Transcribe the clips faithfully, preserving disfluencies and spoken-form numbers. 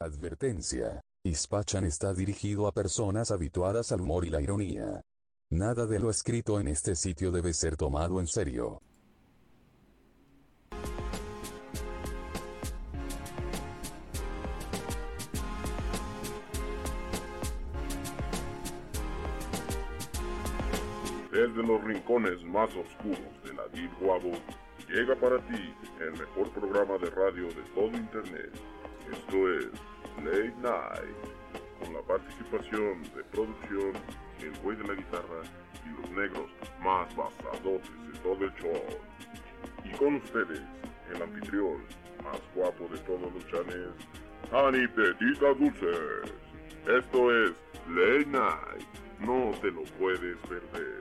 Advertencia. Ispachan está dirigido a personas habituadas al humor y la ironía. Nada de lo escrito en este sitio debe ser tomado en serio. Desde los rincones más oscuros de la Deep Web, llega para ti el mejor programa de radio de todo Internet. Esto es Late Night, con la participación de producción, el güey de la guitarra y los negros más basadotes de todo el show. Y con ustedes, el anfitrión más guapo de todos los chanes, Honey Petita Dulces. Esto es Late Night, no te lo puedes perder.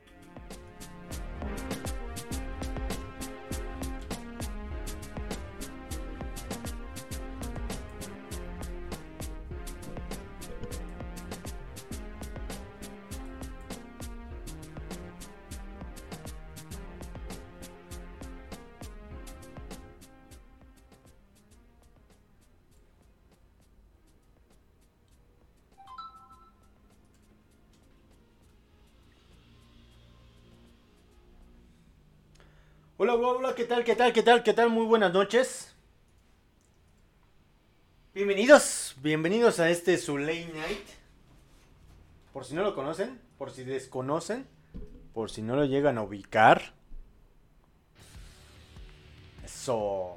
Hola, hola, hola, ¿qué tal, qué tal, qué tal, qué tal? Muy buenas noches. Bienvenidos, bienvenidos a este su Late Night. Por si no lo conocen, por si desconocen, por si no lo llegan a ubicar. Eso.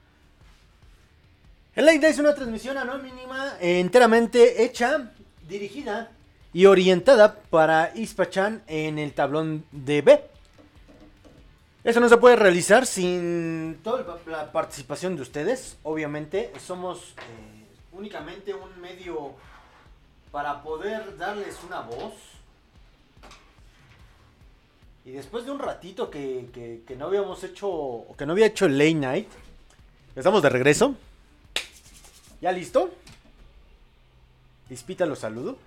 El Late Night es una transmisión anónima, eh, enteramente hecha, dirigida y orientada para Ispachan en el tablón de B. Eso no se puede realizar sin toda la participación de ustedes. Obviamente somos eh, únicamente un medio para poder darles una voz. Y después de un ratito que, que, que no habíamos hecho, o que no había hecho el Late Night, estamos de regreso. ¿Ya listo? Ispita lo saludo.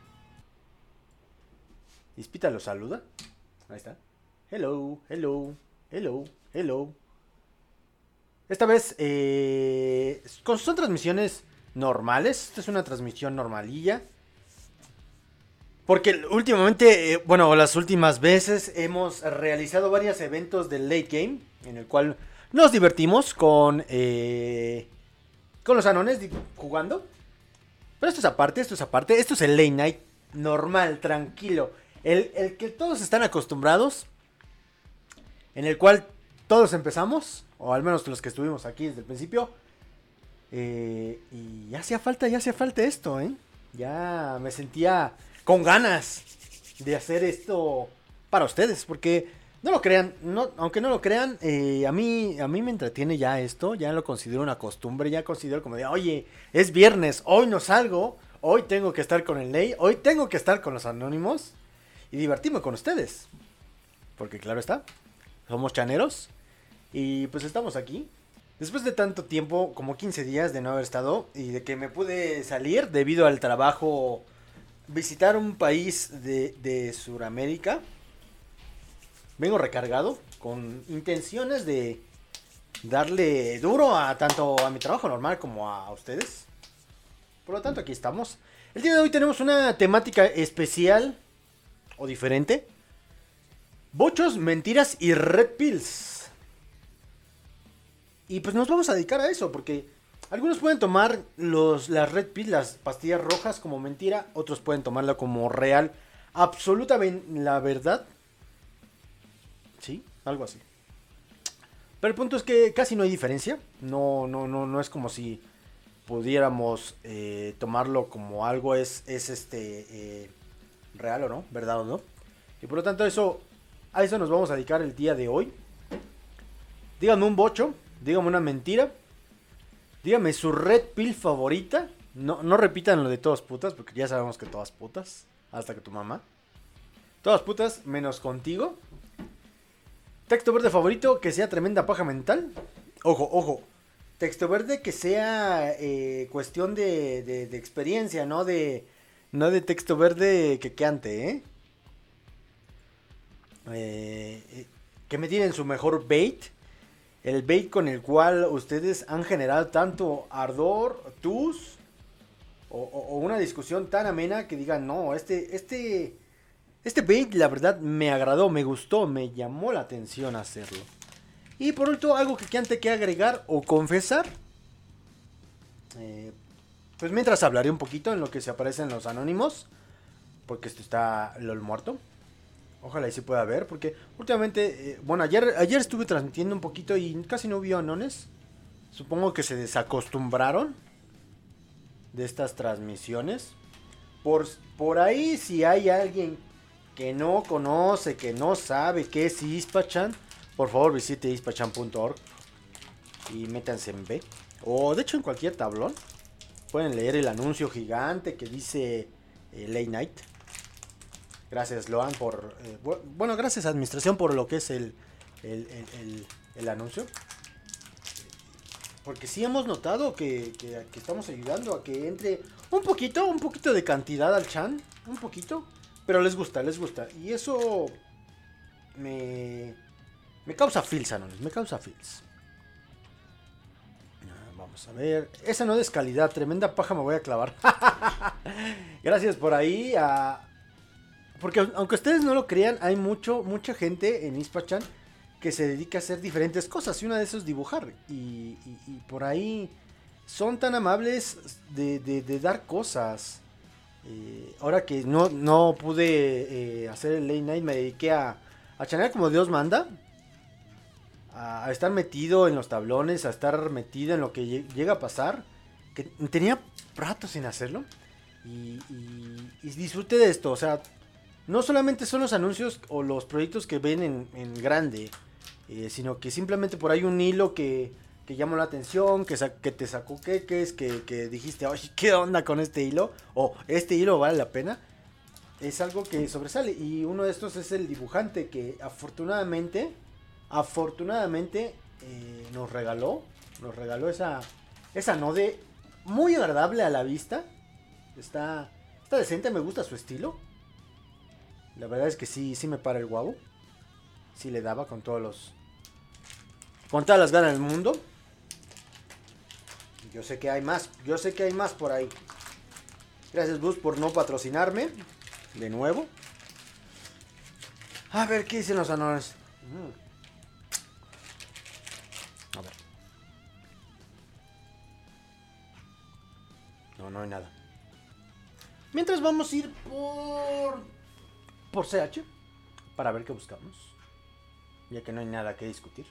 Ispita lo saluda. Ahí está. Hello, hello. Hello, hello. Esta vez eh, son transmisiones normales. Esta es una transmisión normalilla. Porque últimamente, eh, bueno, las últimas veces hemos realizado varios eventos del Late Game, en el cual nos divertimos con, eh, con los anones jugando. Pero esto es aparte, esto es aparte. Esto es el Late Night normal, tranquilo. El, el que todos están acostumbrados. En el cual todos empezamos, o al menos los que estuvimos aquí desde el principio. Eh, y ya hacía falta, ya hacía falta esto, ¿eh? Ya me sentía con ganas de hacer esto para ustedes. Porque no lo crean, no, aunque no lo crean, eh, a, mí, a mí me entretiene ya esto. Ya lo considero una costumbre, ya considero como de, oye, es viernes, hoy no salgo. Hoy tengo que estar con el Ley, hoy tengo que estar con los anónimos. Y divertirme con ustedes. Porque claro está. Somos chaneros y pues estamos aquí. Después de tanto tiempo, como quince días de no haber estado y de que me pude salir debido al trabajo, visitar un país de, de Sudamérica. Vengo recargado con intenciones de darle duro a tanto a mi trabajo normal como a ustedes. Por lo tanto, aquí estamos. El día de hoy tenemos una temática especial o diferente. Bochos, mentiras y red pills. Y pues nos vamos a dedicar a eso, porque algunos pueden tomar los, las red pills, las pastillas rojas como mentira, otros pueden tomarla como real, absolutamente la verdad. Sí, algo así. Pero el punto es que casi no hay diferencia. No, no, no, no es como si pudiéramos eh, tomarlo como algo es, es este eh, real o no, verdad o no. Y por lo tanto eso... A eso nos vamos a dedicar el día de hoy. Díganme un bocho. Díganme una mentira. Díganme su red pill favorita. No, no repitan lo de todas putas, porque ya sabemos que todas putas. Hasta que tu mamá. Todas putas, menos contigo. Texto verde favorito, que sea tremenda paja mental. Ojo, ojo. Texto verde que sea eh, cuestión de, de, de experiencia, no de, no de texto verde que cante, ¿eh? Eh, que me tienen su mejor bait. El bait con el cual ustedes han generado tanto ardor, tus o, o, o una discusión tan amena que digan, no, este, este, este bait la verdad me agradó, me gustó, me llamó la atención hacerlo. Y por último, algo que antes que agregar o confesar. Eh, pues mientras hablaré un poquito en lo que se aparecen los anónimos. Porque esto está LOL muerto. Ojalá y se pueda ver. Porque últimamente, eh, bueno, ayer, ayer estuve transmitiendo un poquito y casi no vi anones. Supongo que se desacostumbraron de estas transmisiones. Por, por ahí, si hay alguien que no conoce, que no sabe qué es Ispachan, por favor visite ispachan punto org y métanse en B. O de hecho en cualquier tablón. Pueden leer el anuncio gigante que dice eh, Late Night. Gracias Loan por... Eh, bueno, gracias administración por lo que es el, el, el, el, el anuncio. Porque sí hemos notado que, que, que estamos ayudando a que entre un poquito, un poquito de cantidad al chan. Un poquito. Pero les gusta, les gusta. Y eso me, me causa feels, Anones. Me causa feels. Vamos a ver. Esa no es calidad. Tremenda paja me voy a clavar. Gracias por ahí. A... Porque aunque ustedes no lo crean, hay mucho, mucha gente en Ispachan que se dedica a hacer diferentes cosas. Y una de esas es dibujar. Y, y, y por ahí son tan amables de, de, de dar cosas. Eh, ahora que no, no pude eh, hacer el late night, me dediqué a, a chanear como Dios manda. A, a estar metido en los tablones, a estar metido en lo que llega a pasar. Que tenía rato sin hacerlo. Y, y, y disfruté de esto. O sea, no solamente son los anuncios o los proyectos que ven en, en grande. Eh, sino que simplemente por ahí un hilo que, que llamó la atención, que, sa- que te sacó queques, que, que dijiste, oye, ¿qué onda con este hilo? O este hilo vale la pena. Es algo que sobresale. Y uno de estos es el dibujante que afortunadamente, afortunadamente eh, nos regaló, nos regaló esa, esa node muy agradable a la vista. Está, está decente, me gusta su estilo. La verdad es que sí, sí me para el guabo. Sí le daba con todos los... Con todas las ganas del mundo. Yo sé que hay más. Yo sé que hay más por ahí. Gracias, Bus, por no patrocinarme. De nuevo. A ver, ¿qué dicen los anuales? Mm. A ver. No, no hay nada. Mientras vamos a ir por... Por C H. Para ver qué buscamos. Ya que no hay nada que discutir.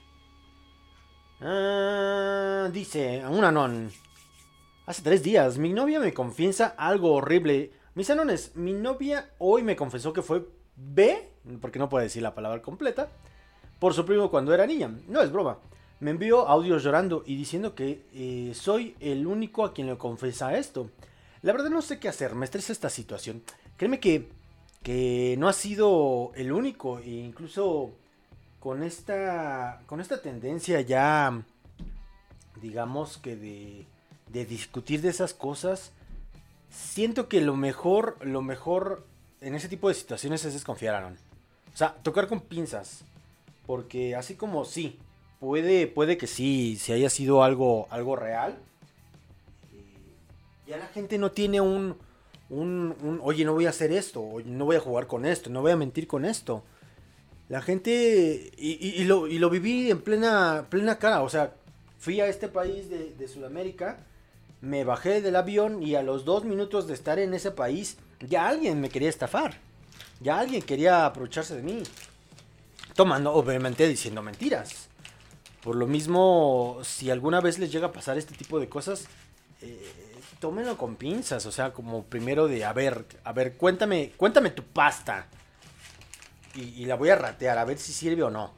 Ah, dice, un anón. Hace tres días, mi novia me confiesa algo horrible. Mis anones, mi novia hoy me confesó que fue B, porque no puede decir la palabra completa, por su primo cuando era niña. No es broma. Me envió audios llorando y diciendo que eh, soy el único a quien le confiesa esto. La verdad no sé qué hacer, me estresa esta situación. Créeme que, que no ha sido el único, e incluso... Con esta, con esta tendencia ya, digamos que de, de discutir de esas cosas, siento que lo mejor, lo mejor en ese tipo de situaciones es desconfiar, Aaron. O sea, tocar con pinzas, porque así como sí, puede, puede que sí, si haya sido algo, algo real, eh, ya la gente no tiene un, un, un, oye, no voy a hacer esto, oye, no voy a jugar con esto, no voy a mentir con esto. La gente, y, y, y, lo, y lo viví en plena, plena cara, o sea, fui a este país de, de Sudamérica, me bajé del avión y a los dos minutos de estar en ese país, ya alguien me quería estafar, ya alguien quería aprovecharse de mí, tomando, obviamente diciendo mentiras. Por lo mismo, si alguna vez les llega a pasar este tipo de cosas, eh, tómenlo con pinzas, o sea, como primero de, a ver, a ver, cuéntame, cuéntame tu pasta. Y, y la voy a ratear, a ver si sirve o no.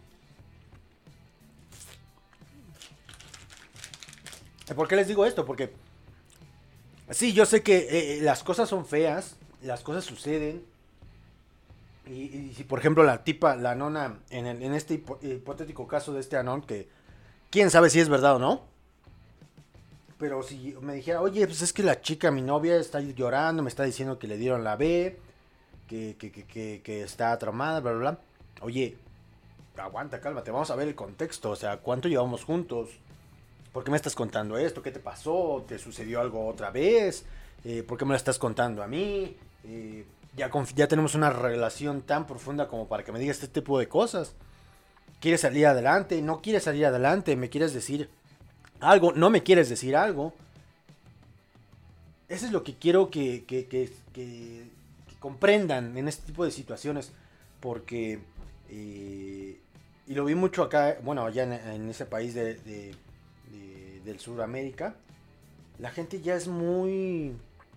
¿Por qué les digo esto? Porque... Sí, yo sé que eh, las cosas son feas. Las cosas suceden. Y, y si por ejemplo la tipa, la nona, en, el, en este hipo, hipotético caso de este anón, que... Quién sabe si es verdad o no. Pero si me dijera, oye, pues es que la chica, mi novia, está llorando, me está diciendo que le dieron la B... Que, que, que, que, que está traumada, bla, bla, bla. Oye, aguanta, cálmate, vamos a ver el contexto. O sea, ¿cuánto llevamos juntos? ¿por qué me estás contando esto? ¿Qué te pasó? ¿Te sucedió algo otra vez? Eh, ¿Por qué me lo estás contando a mí? Eh, ya, conf- ya tenemos una relación tan profunda como para que me digas este tipo de cosas. ¿Quieres salir adelante? ¿No quieres salir adelante? ¿Me quieres decir algo? ¿No me quieres decir algo? Eso es lo que quiero que, que, que, que, que comprendan en este tipo de situaciones. Porque... Eh, y lo vi mucho acá, bueno, allá en, en ese país de, de, de, del Sudamérica. La gente ya es muy...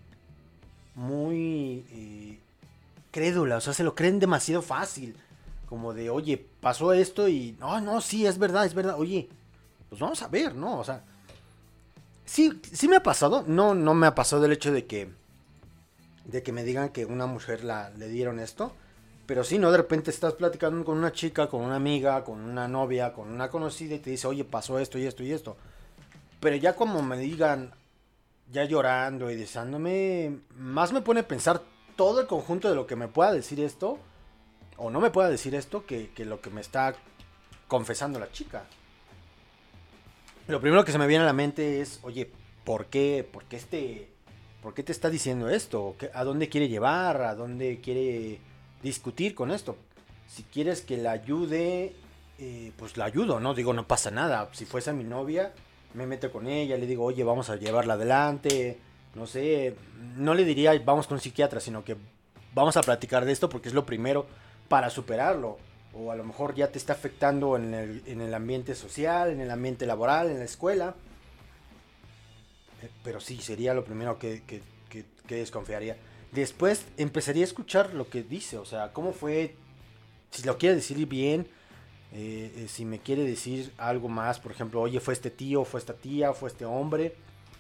Muy... Eh, crédula, o sea, se lo creen demasiado fácil. Como de, oye, pasó esto y... No, no, sí, es verdad, es verdad. Oye, pues vamos a ver, ¿no? O sea... Sí, sí me ha pasado. No, no me ha pasado el hecho de que... De que me digan que una mujer la, le dieron esto. Pero sí, ¿no? De repente estás platicando con una chica, con una amiga, con una novia, con una conocida y te dice, oye, pasó esto y esto y esto. Pero ya como me digan, ya llorando y deseándome, más me pone a pensar todo el conjunto de lo que me pueda decir esto, o no me pueda decir esto, que, que lo que me está confesando la chica. Lo primero que se me viene a la mente es, oye, ¿por qué? ¿Por qué este... ¿Por qué te está diciendo esto? ¿A dónde quiere llevar? ¿A dónde quiere discutir con esto? Si quieres que la ayude, eh, pues la ayudo, ¿no? Digo, no pasa nada. Si fuese mi novia, me meto con ella, le digo, oye, vamos a llevarla adelante. No sé, no le diría, vamos con un psiquiatra, sino que vamos a platicar de esto porque es lo primero para superarlo. O a lo mejor ya te está afectando en el, en el ambiente social, en el ambiente laboral, en la escuela. Pero sí, sería lo primero que, que, que, que desconfiaría. Después empezaría a escuchar lo que dice, o sea, cómo fue, si lo quiere decir bien, eh, eh, si me quiere decir algo más, por ejemplo, oye, fue este tío, fue esta tía, fue este hombre.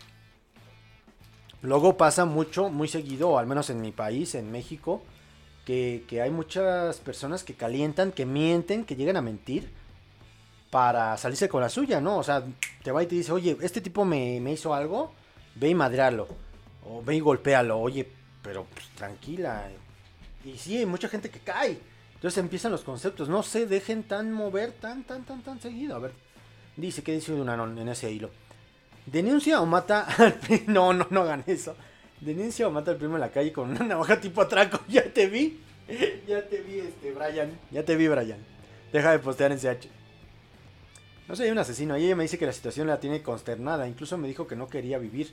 Luego pasa mucho, muy seguido, o al menos en mi país, en México, que, que hay muchas personas que calientan, que mienten, que llegan a mentir para salirse con la suya, ¿no? O sea, te va y te dice, oye, este tipo me, me hizo algo, ve y madrealo, o ve y golpéalo, oye, pero pues, tranquila. Y sí, hay mucha gente que cae. Entonces empiezan los conceptos, no se dejen tan mover tan, tan, tan, tan seguido. A ver, dice, ¿qué dice Dunanon en ese hilo? Denuncia o mata al primo. No, no, no hagan eso. Denuncia o mata al primo en la calle con una navaja tipo atraco. Ya te vi. Ya te vi, este, Brian. Ya te vi, Brian. Deja de postear en C H. No sé, hay un asesino. Y ella me dice que la situación la tiene consternada. Incluso me dijo que no quería vivir.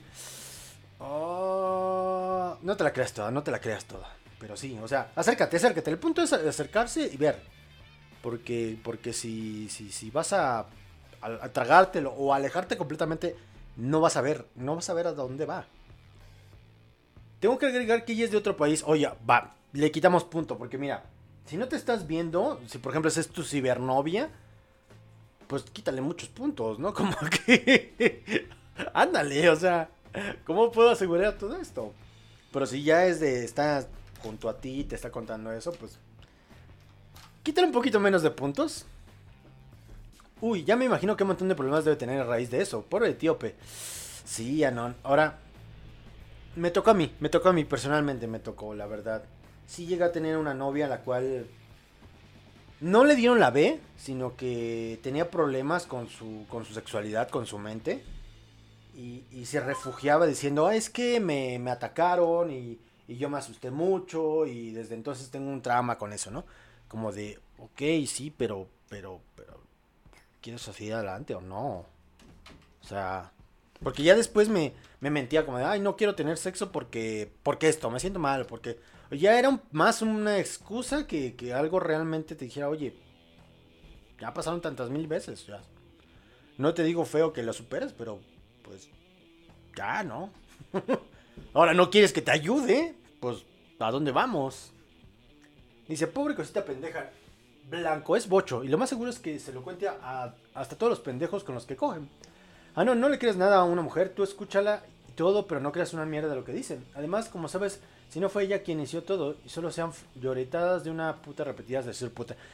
Oh, no te la creas toda, no te la creas toda. Pero sí, o sea, acércate, acércate. El punto es acercarse y ver. Porque, porque si, si, si vas a, a, a tragártelo o a alejarte completamente, no vas a ver, no vas a ver a dónde va. Tengo que agregar que ella es de otro país. Oye, va, le quitamos punto. Porque mira, si no te estás viendo, si por ejemplo es tu cibernovia, pues quítale muchos puntos, ¿no? Como que... Ándale, o sea, ¿cómo puedo asegurar todo esto? Pero si ya es de... Está junto a ti y te está contando eso, pues... Quítale un poquito menos de puntos. Uy, ya me imagino qué montón de problemas debe tener a raíz de eso. Pobre etíope. Sí, Anon. Ahora, me tocó a mí. Me tocó a mí, personalmente me tocó, la verdad. Sí llega a tener una novia a la cual... No le dieron la B, sino que tenía problemas con su, con su sexualidad, con su mente. Y, y se refugiaba diciendo, ah, es que me, me atacaron y, y yo me asusté mucho y desde entonces tengo un trauma con eso, ¿no? Como de, ok, sí, pero, pero, pero, ¿quieres seguir adelante o no? O sea, porque ya después me, me mentía como de, ay, no quiero tener sexo porque, porque esto, me siento mal, porque ya era un, más una excusa que, que algo realmente te dijera, oye, ya pasaron tantas mil veces, ya. No te digo feo que lo superes, pero pues ya, ¿no? Ahora, ¿no quieres que te ayude? Pues, ¿a dónde vamos? Dice, pobre cosita pendeja. Blanco es bocho. Y lo más seguro es que se lo cuente a, a, hasta todos los pendejos con los que cogen. Ah, no, no le creas nada a una mujer. Tú escúchala y todo, pero no creas una mierda de lo que dicen. Además, como sabes, si no fue ella quien inició todo, y solo sean lloretadas de una puta repetidas de ser puta.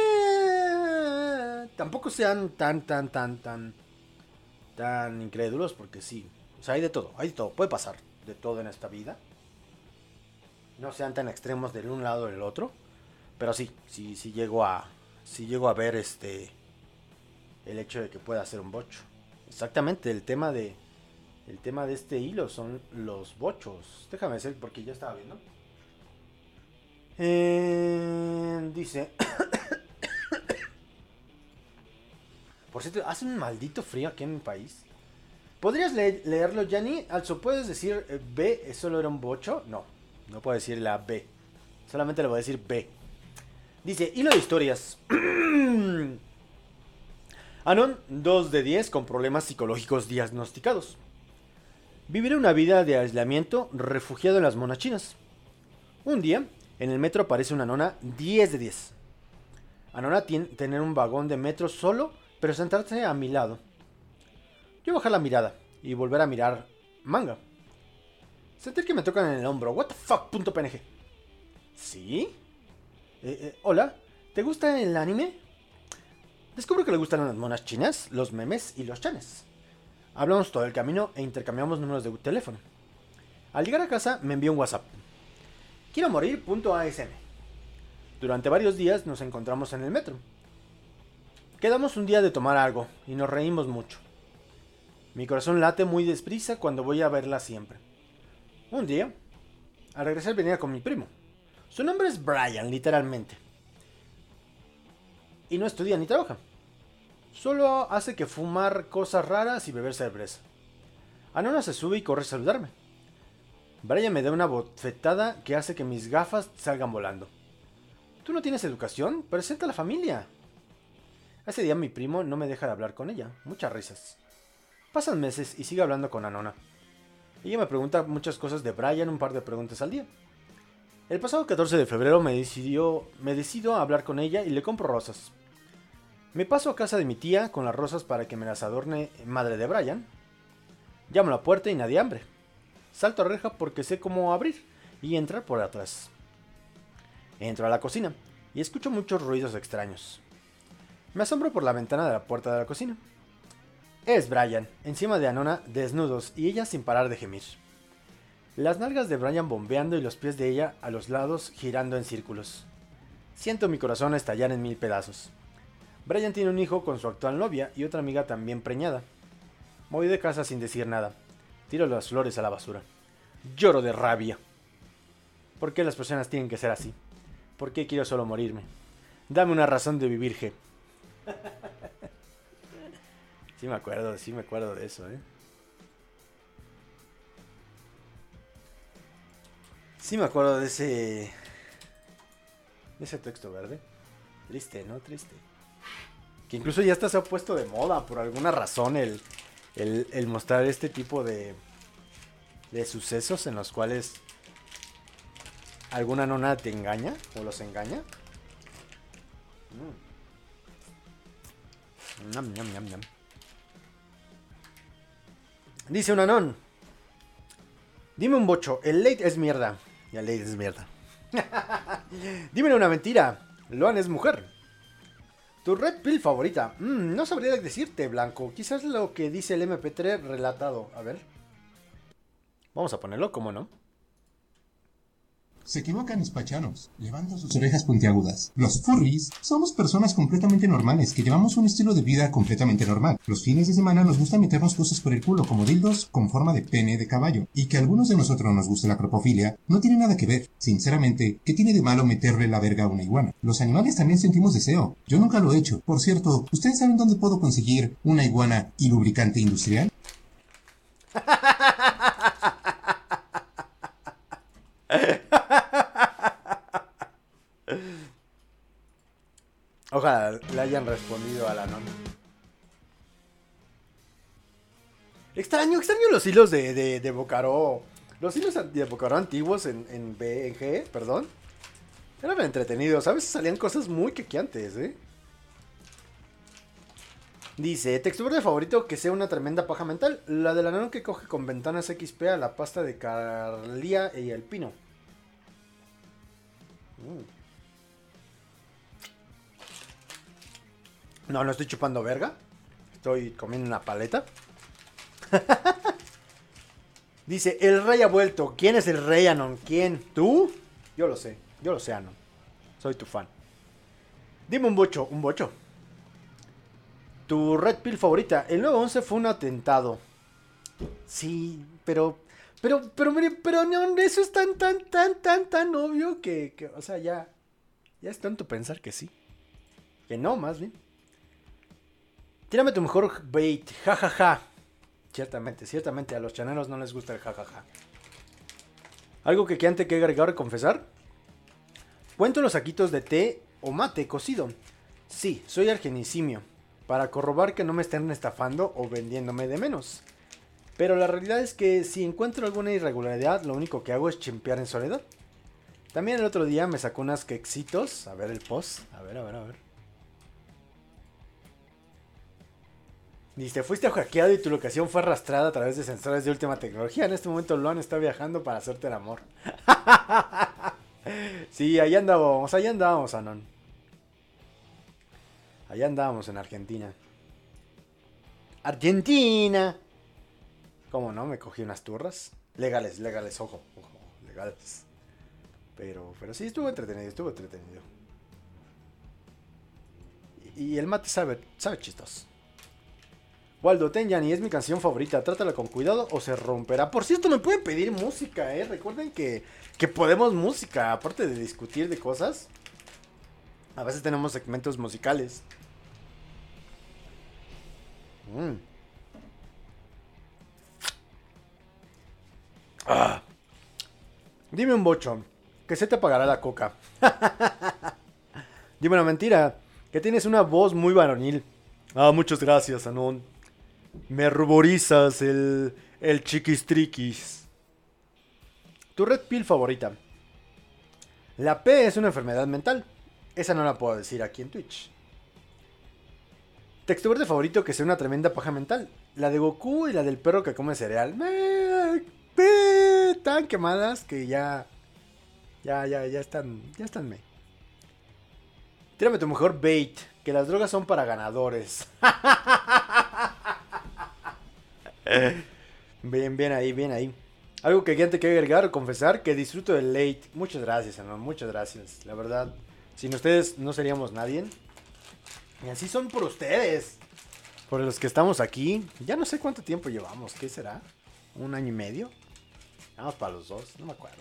Eh, tampoco sean tan, tan, tan, tan... tan incrédulos, porque sí, o sea, hay de todo, hay de todo, puede pasar de todo en esta vida. No sean tan extremos del un lado o del otro, pero sí, sí, sí llego a, sí llego a ver este, el hecho de que pueda ser un bocho. Exactamente, el tema de el tema de este hilo son los bochos. Déjame decir porque ya estaba viendo. Eh, dice, por cierto, hace un maldito frío aquí en mi país. ¿Podrías le leerlo, Yanni? Also, ¿puedes decir eh, B? ¿Solo era un bocho? No, no puedo decir la B. Solamente le voy a decir B. Dice, hilo de historias. Anon, dos de diez con problemas psicológicos diagnosticados. Viviré una vida de aislamiento refugiado en las monas chinas. Un día, en el metro aparece una nona diez de diez. Anona tiene tener un vagón de metro solo, pero sentarse a mi lado. Yo bajar la mirada y volver a mirar manga. Sentir que me tocan en el hombro. What the fuck, punto P N G. ¿Sí? Eh, eh, hola, ¿te gusta el anime? Descubro que le gustan las monas chinas, los memes y los chanes. Hablamos todo el camino e intercambiamos números de teléfono. Al llegar a casa me envió un WhatsApp. Quiero morir, punto A S M. Durante varios días nos encontramos en el metro. Quedamos un día de tomar algo y nos reímos mucho. Mi corazón late muy deprisa cuando voy a verla siempre. Un día, al regresar venía con mi primo. Su nombre es Brian, literalmente. Y no estudia ni trabaja. Solo hace que fumar cosas raras y beber cerveza. Anona se sube y corre a saludarme. Brian me da una bofetada que hace que mis gafas salgan volando. ¿Tú no tienes educación? Presenta a la familia. Ese día mi primo no me deja de hablar con ella. Muchas risas. Pasan meses y sigue hablando con Anona. Ella me pregunta muchas cosas de Brian, un par de preguntas al día. El pasado catorce de febrero me decidió, me decido a hablar con ella y le compro rosas. Me paso a casa de mi tía con las rosas para que me las adorne madre de Brian. Llamo a la puerta y nadie abre. Salto a reja porque sé cómo abrir y entrar por atrás. Entro a la cocina y escucho muchos ruidos extraños. Me asombro por la ventana de la puerta de la cocina. Es Brian, encima de Anona, desnudos y ella sin parar de gemir. Las nalgas de Brian bombeando y los pies de ella a los lados girando en círculos. Siento mi corazón estallar en mil pedazos. Brian tiene un hijo con su actual novia y otra amiga también preñada. Me voy de casa sin decir nada. Tiro las flores a la basura. Lloro de rabia. ¿Por qué las personas tienen que ser así? ¿Por qué quiero solo morirme? Dame una razón de vivir, G. Sí me acuerdo, sí me acuerdo de eso, ¿eh? Sí me acuerdo de ese... de ese texto verde. Triste, ¿no? Triste. Que incluso ya hasta se ha puesto de moda por alguna razón el, el, el mostrar este tipo de... de sucesos en los cuales alguna nona te engaña o los engaña. Mm. Ñam, ñam, ñam, ñam. Dice un anón. Dime un bocho, el late es mierda. Y el late es mierda. Dime una mentira. Loan es mujer. Tu red pill favorita. Mm, no sabría decirte, Blanco. Quizás lo que dice el eme pe tres relatado. A ver. Vamos a ponerlo, ¿cómo no? Se equivocan los pachanos, levando sus orejas puntiagudas. Los furries somos personas completamente normales que llevamos un estilo de vida completamente normal. Los fines de semana nos gusta meternos cosas por el culo como dildos con forma de pene de caballo. Y que a algunos de nosotros nos guste la cropofilia no tiene nada que ver. Sinceramente, ¿qué tiene de malo meterle la verga a una iguana? Los animales también sentimos deseo. Yo nunca lo he hecho. Por cierto, ¿ustedes saben dónde puedo conseguir una iguana y lubricante industrial? Ojalá le hayan respondido a la nona. Extraño, extraño los hilos de, de, de Bocaró. Los hilos de Bocaró antiguos en, en B, en G, perdón. Eran entretenidos. A veces salían cosas muy quequiantes, ¿eh? Dice, texto verde favorito que sea una tremenda paja mental. La del anón que coge con ventanas equis pe a la pasta de Carlía y el pino. Mm. No, no estoy chupando verga. Estoy comiendo una paleta. Dice, el rey ha vuelto. ¿Quién es el rey, Anon? ¿Quién? ¿Tú? Yo lo sé. Yo lo sé, Anon. Soy tu fan. Dime un bocho. ¿Un bocho? Tu Red Pill favorita. El nueve once fue un atentado. Sí, pero... Pero, pero, mire, pero no, eso es tan, tan, tan, tan, tan obvio que, que, o sea, ya... Ya es tonto pensar que sí. Que no, más bien. Tírame tu mejor bait. Ja, ja, ja. Ciertamente, ciertamente a los chaneros no les gusta el ja, ja, ja. ¿Algo que quieran que agregar o confesar? Cuento los saquitos de té o mate cocido. Sí, soy argenisimio. Para corroborar que no me estén estafando o vendiéndome de menos. Pero la realidad es que si encuentro alguna irregularidad, lo único que hago es chimpear en soledad. También el otro día me sacó unas quexitos. A ver el post. A ver, a ver, a ver. Dice, fuiste hackeado y tu locación fue arrastrada a través de sensores de última tecnología. En este momento Luan está viajando para hacerte el amor. Sí, ahí andábamos, ahí andábamos, Anon. Allá andábamos en Argentina. ¡Argentina! ¿Cómo no? Me cogí unas turras. Legales, legales, ojo, ojo, legales. Pero, pero sí, estuvo entretenido, estuvo entretenido. Y, y el mate sabe, sabe chistoso. Waldo, Tenjani es mi canción favorita. Trátala con cuidado o se romperá. Por cierto, me pueden pedir música, ¿eh? Recuerden que, que podemos música. Aparte de discutir de cosas, a veces tenemos segmentos musicales. Mm. Ah. Dime un bocho. Que se te apagará la coca. Dime una mentira. Que tienes una voz muy varonil. Ah, muchas gracias, Anon. Me ruborizas el, el chiquistriquis. Tu Red Pill favorita. La P es una enfermedad mental. Esa no la puedo decir aquí en Twitch. Texto verde favorito que sea una tremenda paja mental. La de Goku y la del perro que come cereal. Me, me, tan quemadas que ya... Ya, ya, ya están... Ya están me. Tírame tu mejor bait. Que las drogas son para ganadores. Bien, bien ahí, bien ahí. Algo que alguien te quiere agregar o confesar. Que disfruto del late. Muchas gracias, Anon. Muchas gracias. La verdad, sin ustedes no seríamos nadie. Y así son por ustedes. Por los que estamos aquí. Ya no sé cuánto tiempo llevamos. ¿Qué será? ¿Un año y medio? Vamos para los dos. No me acuerdo.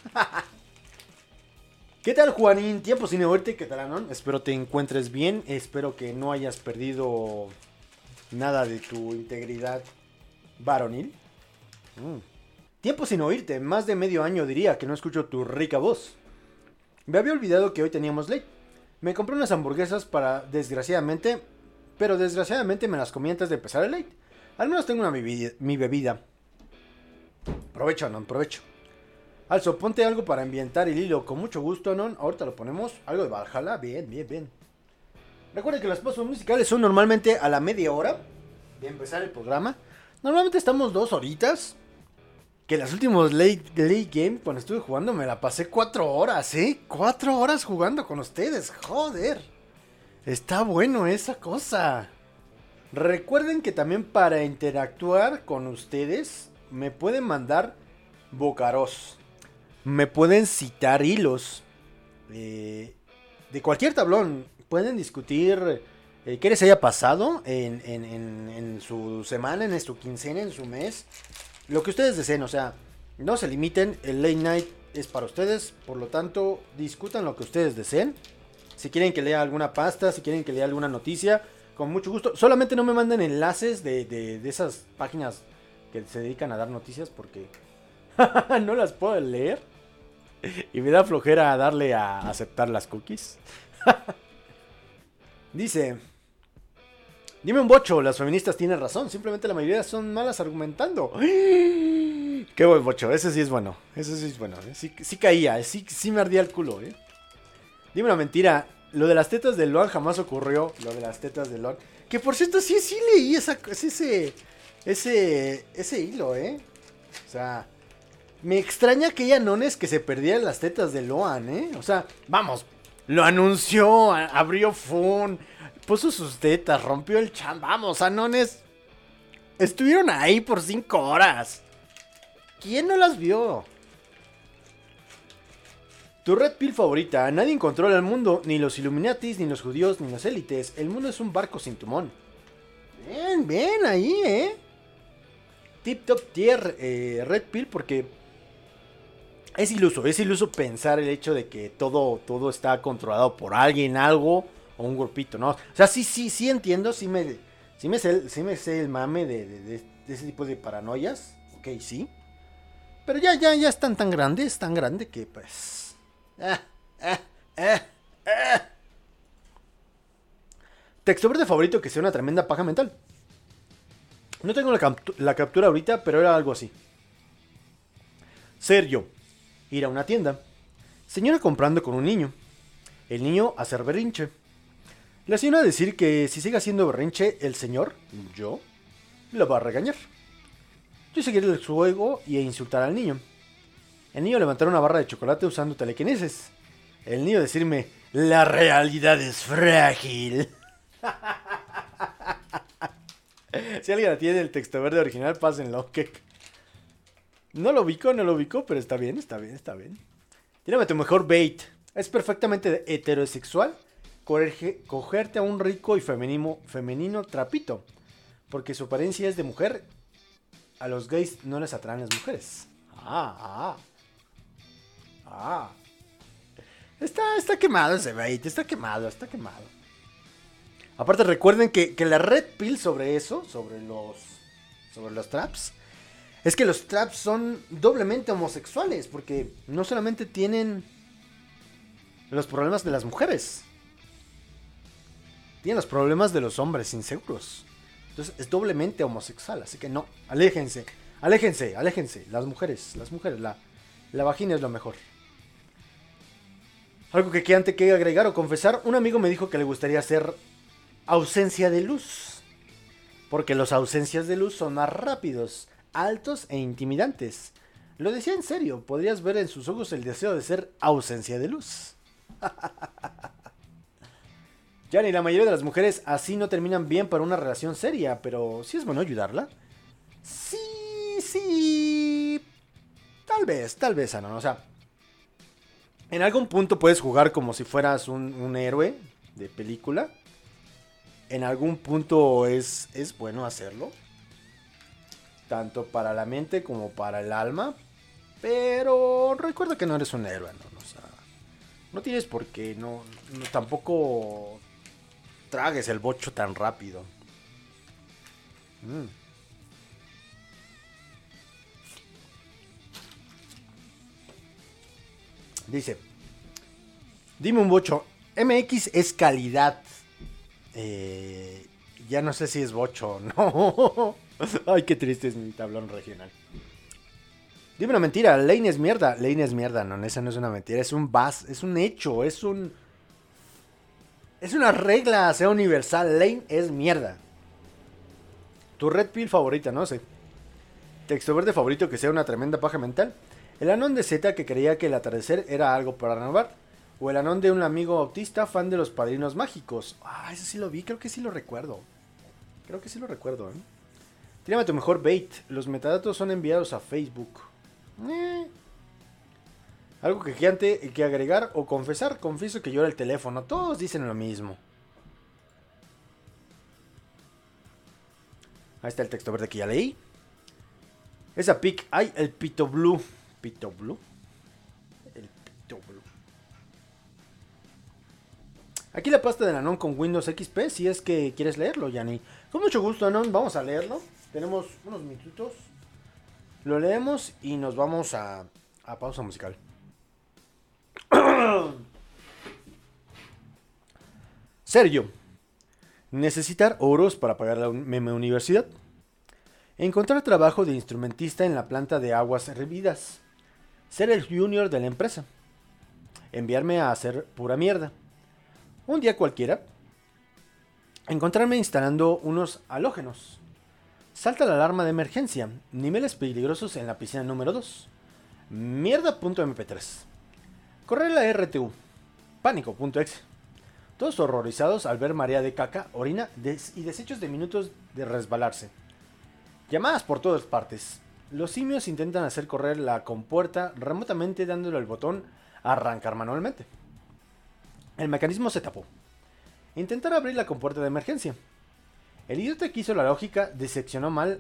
¿Qué tal, Juanín? Tiempo sin oírte. ¿Qué tal, Anon? Espero te encuentres bien. Espero que no hayas perdido nada de tu integridad varonil. Mm. Tiempo sin oírte. Más de medio año diría que no escucho tu rica voz. Me había olvidado que hoy teníamos late. Me compré unas hamburguesas para, desgraciadamente, pero desgraciadamente me las comí antes de empezar el late. Al menos tengo una bebida, mi bebida. Provecho, Anon, provecho. Also, ponte algo para ambientar el hilo. Con mucho gusto, Anon. Ahorita lo ponemos. Algo de Valhalla. Bien, bien, bien. Recuerden que las pausas musicales son normalmente a la media hora de empezar el programa. Normalmente estamos dos horitas. Que las últimos late, late game, cuando estuve jugando, me la pasé cuatro horas, ¿eh? Cuatro horas jugando con ustedes. Joder. Está bueno esa cosa. Recuerden que también para interactuar con ustedes, me pueden mandar bocaros. Me pueden citar hilos eh, de cualquier tablón. Pueden discutir eh, qué les haya pasado en, en, en, en su semana, en su quincena, en su mes. Lo que ustedes deseen, o sea, no se limiten. El late night es para ustedes. Por lo tanto, discutan lo que ustedes deseen. Si quieren que lea alguna pasta, si quieren que lea alguna noticia, con mucho gusto. Solamente no me manden enlaces de, de, de esas páginas que se dedican a dar noticias porque no las puedo leer. Y me da flojera darle a aceptar las cookies. Dice: dime un bocho, las feministas tienen razón. Simplemente la mayoría son malas argumentando. Qué buen bocho, ese sí es bueno. Ese sí es bueno, ¿eh? sí, sí caía, sí, sí me ardía el culo, ¿eh? Dime una mentira. Lo de las tetas de Luan jamás ocurrió. Lo de las tetas de Luan. Que por cierto, sí, sí leí esa, ese, ese, ese hilo, ¿eh? O sea, me extraña que haya nones que se perdieran las tetas de Loan, ¿eh? O sea, vamos, lo anunció, abrió Fun, puso sus tetas, rompió el chat. Vamos, anones, estuvieron ahí por cinco horas. ¿Quién no las vio? Tu Red Pill favorita. Nadie controla el mundo, ni los Illuminatis, ni los judíos, ni las élites. El mundo es un barco sin timón. Bien, bien, ahí, ¿eh? Tip top tier eh, Red Pill, porque es iluso, es iluso pensar el hecho de que todo, todo está controlado por alguien, algo o un grupito, ¿no? O sea, sí, sí, sí entiendo, sí me, sí me, sé, sí me sé el mame de, de, de, de ese tipo de paranoias, ok, sí. Pero ya, ya, ya están tan grandes, tan grande que pues... Ah, ah, ah, ah. Texto verde favorito que sea una tremenda paja mental. No tengo la, captu- la captura ahorita, pero era algo así. Ser yo. Ir a una tienda. Señora comprando con un niño. El niño hacer berrinche. La señora decir que si sigue haciendo berrinche, el señor, yo, lo va a regañar. Yo seguir el juego y insultar al niño. El niño levantar una barra de chocolate usando telequinesis. El niño decirme, la realidad es frágil. Si alguien tiene el texto verde original, pásenlo. Que no lo ubico, no lo ubico, pero está bien, está bien, está bien. Tírame tu mejor bait. Es perfectamente heterosexual cogerge, cogerte a un rico y femenino, femenino trapito. Porque su apariencia es de mujer. A los gays no les atraen las mujeres. Ah, ah. Ah. Está, está quemado ese bait, está quemado, está quemado. Aparte recuerden que, que la red pill sobre eso, sobre los, sobre los traps, es que los traps son doblemente homosexuales, porque no solamente tienen los problemas de las mujeres, tienen los problemas de los hombres inseguros. Entonces es doblemente homosexual, así que no, aléjense, aléjense, aléjense, las mujeres, las mujeres, la, la vagina es lo mejor. Algo que quieran que agregar o confesar, un amigo me dijo que le gustaría hacer ausencia de luz, porque los ausencias de luz son más rápidos, altos e intimidantes. Lo decía en serio, podrías ver en sus ojos el deseo de ser ausencia de luz. Ya ni la mayoría de las mujeres así no terminan bien para una relación seria, pero sí es bueno ayudarla. Sí, sí, tal vez, tal vez, Anon, o sea, en algún punto puedes jugar como si fueras un, un héroe de película. En algún punto es, es bueno hacerlo. Tanto para la mente como para el alma. Pero recuerda que no eres un héroe, ¿no? O sea, no tienes por qué, no, no tampoco tragues el bocho tan rápido. Mm. Dice, dime un bocho, M X es calidad. Eh, ya no sé si es bocho o no. Ay, qué triste es mi tablón regional. Dime una mentira, Lane es mierda. Lane es mierda, no, esa no es una mentira, es un bas, es un hecho, es un... Es una regla, sea universal, Lane es mierda. Tu red pill favorita, no sé. Texto verde favorito que sea una tremenda paja mental. El anón de Z que creía que el atardecer era algo para renovar. O el anón de un amigo autista fan de los padrinos mágicos. Ah, eso sí lo vi, creo que sí lo recuerdo. Creo que sí lo recuerdo, ¿eh? Tírame tu mejor bait. Los metadatos son enviados a Facebook. Eh. Algo que quieran que agregar o confesar. Confieso que yo era el teléfono. Todos dicen lo mismo. Ahí está el texto verde que ya leí. Esa pic. Ay, el pito blue. Pito blue. El pito blue. Aquí la pasta del Anon con Windows X P. Si es que quieres leerlo, Yanni. Con mucho gusto, Anon. Vamos a leerlo. Tenemos unos minutitos. Lo leemos y nos vamos a, a pausa musical. Sergio. Necesitar oros para pagar la meme universidad. Encontrar trabajo de instrumentista en la planta de aguas hervidas. Ser el junior de la empresa. Enviarme a hacer pura mierda. Un día cualquiera. Encontrarme instalando unos halógenos. Salta la alarma de emergencia. Niveles peligrosos en la piscina número dos. Mierda punto eme pe tres. Correr la erre te u. Pánico punto exe. Todos horrorizados al ver marea de caca, orina des- y desechos de minutos de resbalarse. Llamadas por todas partes. Los simios intentan hacer correr la compuerta remotamente dándole al botón a arrancar manualmente. El mecanismo se tapó. Intentar abrir la compuerta de emergencia. El idiota que hizo la lógica diseccionó mal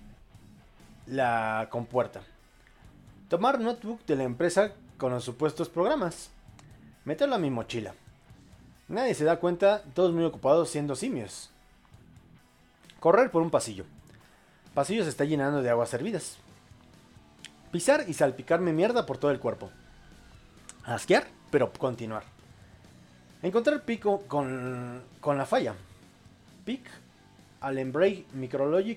la compuerta. Tomar notebook de la empresa con los supuestos programas. Meterlo a mi mochila. Nadie se da cuenta, todos muy ocupados siendo simios. Correr por un pasillo. Pasillo se está llenando de aguas hervidas. Pisar y salpicarme mierda por todo el cuerpo. Asquear, pero continuar. Encontrar pico con, con la falla. Pic Allenbray Micrologic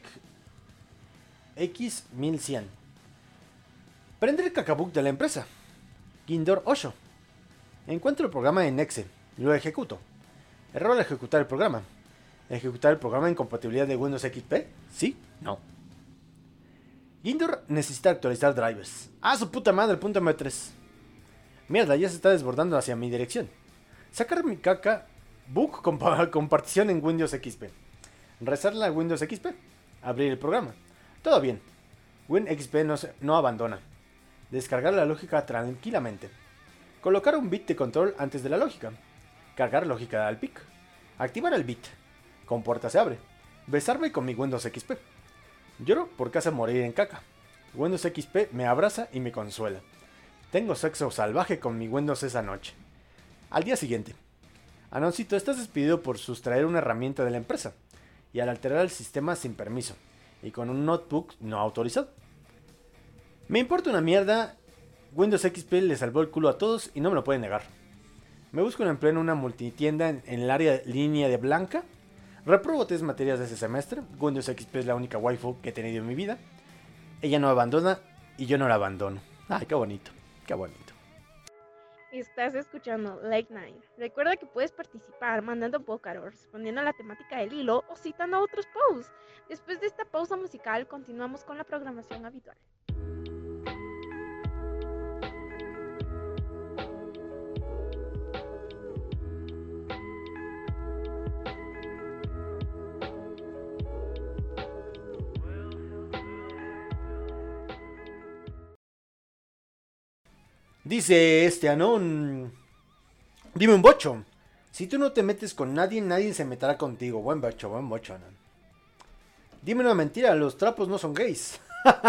X mil cien. Prender el cacabook de la empresa. Gindor ocho. Encuentro el programa en Excel. Lo ejecuto. Error al ejecutar el programa. ¿Ejecutar el programa en compatibilidad de Windows X P? ¿Sí? No. Gindor necesita actualizar drivers. ¡Ah, su puta madre! Punto M tres. Mierda, ya se está desbordando hacia mi dirección. Sacar mi caca book con, con partición en Windows X P. Rezarla a Windows X P. Abrir el programa. Todo bien. Win X P no, se, no abandona. Descargar la lógica tranquilamente. Colocar un bit de control antes de la lógica. Cargar lógica al pic. Activar el bit. Compuerta se abre. Besarme con mi Windows X P. Lloro por casi morir en caca. Windows X P me abraza y me consuela. Tengo sexo salvaje con mi Windows esa noche. Al día siguiente. Anoncito, estás despedido por sustraer una herramienta de la empresa. Y al alterar el sistema sin permiso. Y con un notebook no autorizado. Me importa una mierda. Windows X P le salvó el culo a todos y no me lo pueden negar. Me busco un empleo en una multitienda en, en el área línea de blanca. Repruebo tres materias de ese semestre. Windows X P es la única waifu que he tenido en mi vida. Ella no abandona y yo no la abandono. Ay, qué bonito, qué bonito. Estás escuchando Late Night. Recuerda que puedes participar mandando Pócaro, respondiendo a la temática del hilo o citando a otros posts. Después de esta pausa musical, continuamos con la programación habitual. Dice este Anón. Dime un bocho. Si tú no te metes con nadie, nadie se meterá contigo. Buen bocho, buen bocho, Anón. Dime una mentira, los trapos no son gays.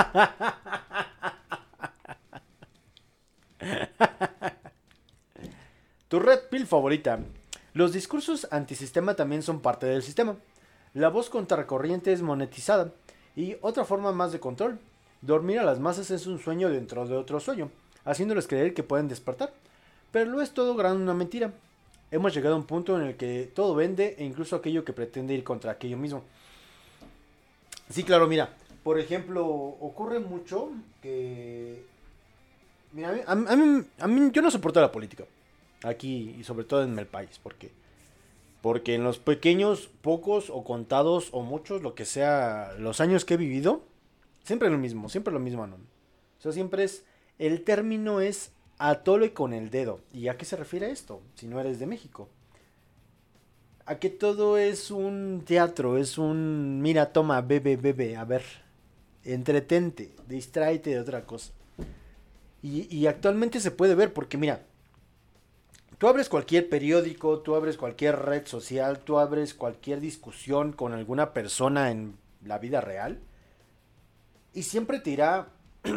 Tu red pill favorita. Los discursos antisistema también son parte del sistema. La voz contracorriente es monetizada. Y otra forma más de control. Dormir a las masas es un sueño dentro de otro sueño, haciéndoles creer que pueden despertar. Pero lo es todo gran una mentira. Hemos llegado a un punto en el que todo vende e incluso aquello que pretende ir contra aquello mismo. Sí, claro, mira. Por ejemplo, ocurre mucho que... Mira, a mí, a mí, a mí yo no soporto la política. Aquí y sobre todo en el país. ¿Por qué? Porque en los pequeños, pocos o contados o muchos, lo que sea, los años que he vivido, siempre es lo mismo, siempre es lo mismo, ¿no? O sea, siempre es... El término es atole con el dedo. ¿Y a qué se refiere esto? Si no eres de México. A que todo es un teatro, es un... Mira, toma, bebe, bebe, a ver. Entretente, distráete de otra cosa. Y, y actualmente se puede ver porque, mira, tú abres cualquier periódico, tú abres cualquier red social, tú abres cualquier discusión con alguna persona en la vida real. Y siempre te irá...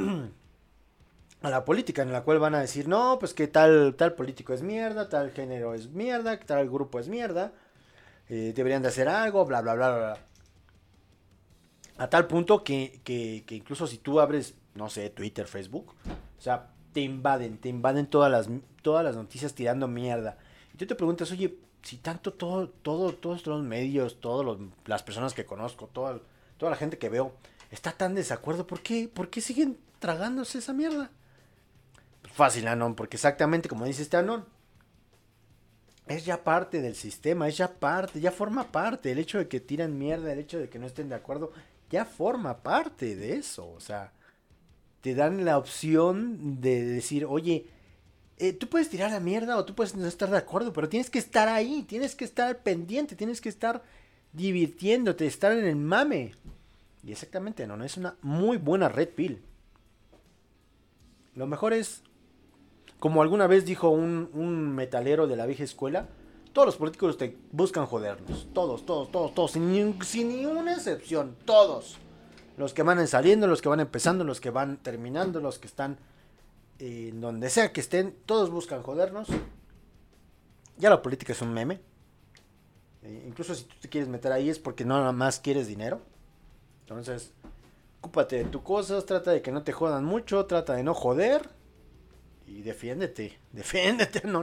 a la política, en la cual van a decir, no, pues que tal, tal político es mierda, tal género es mierda, tal grupo es mierda, eh, deberían de hacer algo, bla, bla, bla, bla. A tal punto que, que, que incluso si tú abres, no sé, Twitter, Facebook, o sea, te invaden, te invaden todas las, todas las noticias tirando mierda. Y tú te preguntas, oye, si tanto todo, todo, todos los medios, todas las personas que conozco, toda, toda la gente que veo, está tan desacuerdo, ¿por qué, por qué siguen tragándose esa mierda? Fácil, Anón, porque exactamente como dice este Anón, es ya parte del sistema, es ya parte, ya forma parte. El hecho de que tiran mierda, el hecho de que no estén de acuerdo, ya forma parte de eso. O sea, te dan la opción de decir, oye, eh, tú puedes tirar la mierda o tú puedes no estar de acuerdo, pero tienes que estar ahí, tienes que estar pendiente, tienes que estar divirtiéndote, estar en el mame. Y exactamente, Anón, es una muy buena red pill. Lo mejor es... Como alguna vez dijo un, un metalero de la vieja escuela, Todos los políticos te buscan jodernos. Todos, todos, todos, todos. Sin ni, sin ni una excepción. Todos. Los que van saliendo, los que van empezando, los que van terminando, los que están eh, en donde sea que estén. Todos buscan jodernos. Ya la política es un meme. Eh, incluso si tú te quieres meter ahí es porque no nada más quieres dinero. Entonces, ocúpate de tus cosas. Trata de que no te jodan mucho. Trata de no joder. Y defiéndete. Defiéndete, ¿no?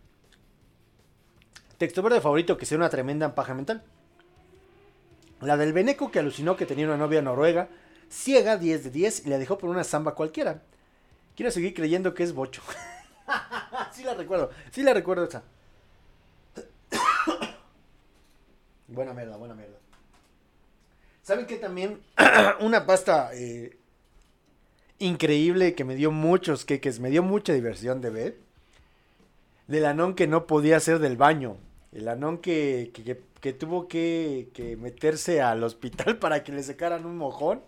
Texto verde favorito que sea una tremenda paja mental. La del Beneco que alucinó que tenía una novia noruega, ciega, diez de diez, y la dejó por una samba cualquiera. Quiero seguir creyendo que es bocho. Sí la recuerdo, sí la recuerdo esa. Buena mierda, buena mierda. ¿Saben qué también? Una pasta eh, increíble que me dio muchos queques, me dio mucha diversión de ver. Del anón que no podía hacer del baño. El anón que, que, que, que tuvo que, que meterse al hospital para que le secaran un mojón.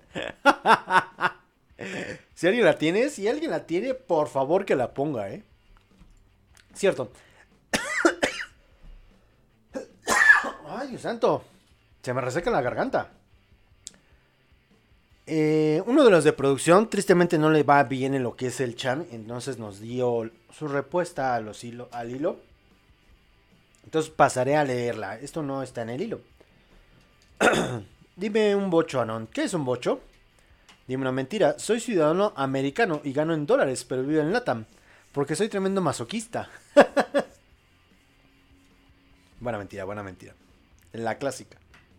Si alguien la tiene, si alguien la tiene, por favor que la ponga, ¿eh? Cierto. Ay, Dios santo. Se me reseca la garganta. Eh, uno de los de producción, tristemente no le va bien en lo que es el chan. Entonces nos dio su respuesta a los hilo, al hilo. Entonces pasaré a leerla. Esto no está en el hilo. Dime un bocho, Anon. ¿Qué es un bocho? Dime una mentira. Soy ciudadano americano y gano en dólares, pero vivo en LATAM. Porque soy tremendo masoquista. Buena mentira, buena mentira. La clásica.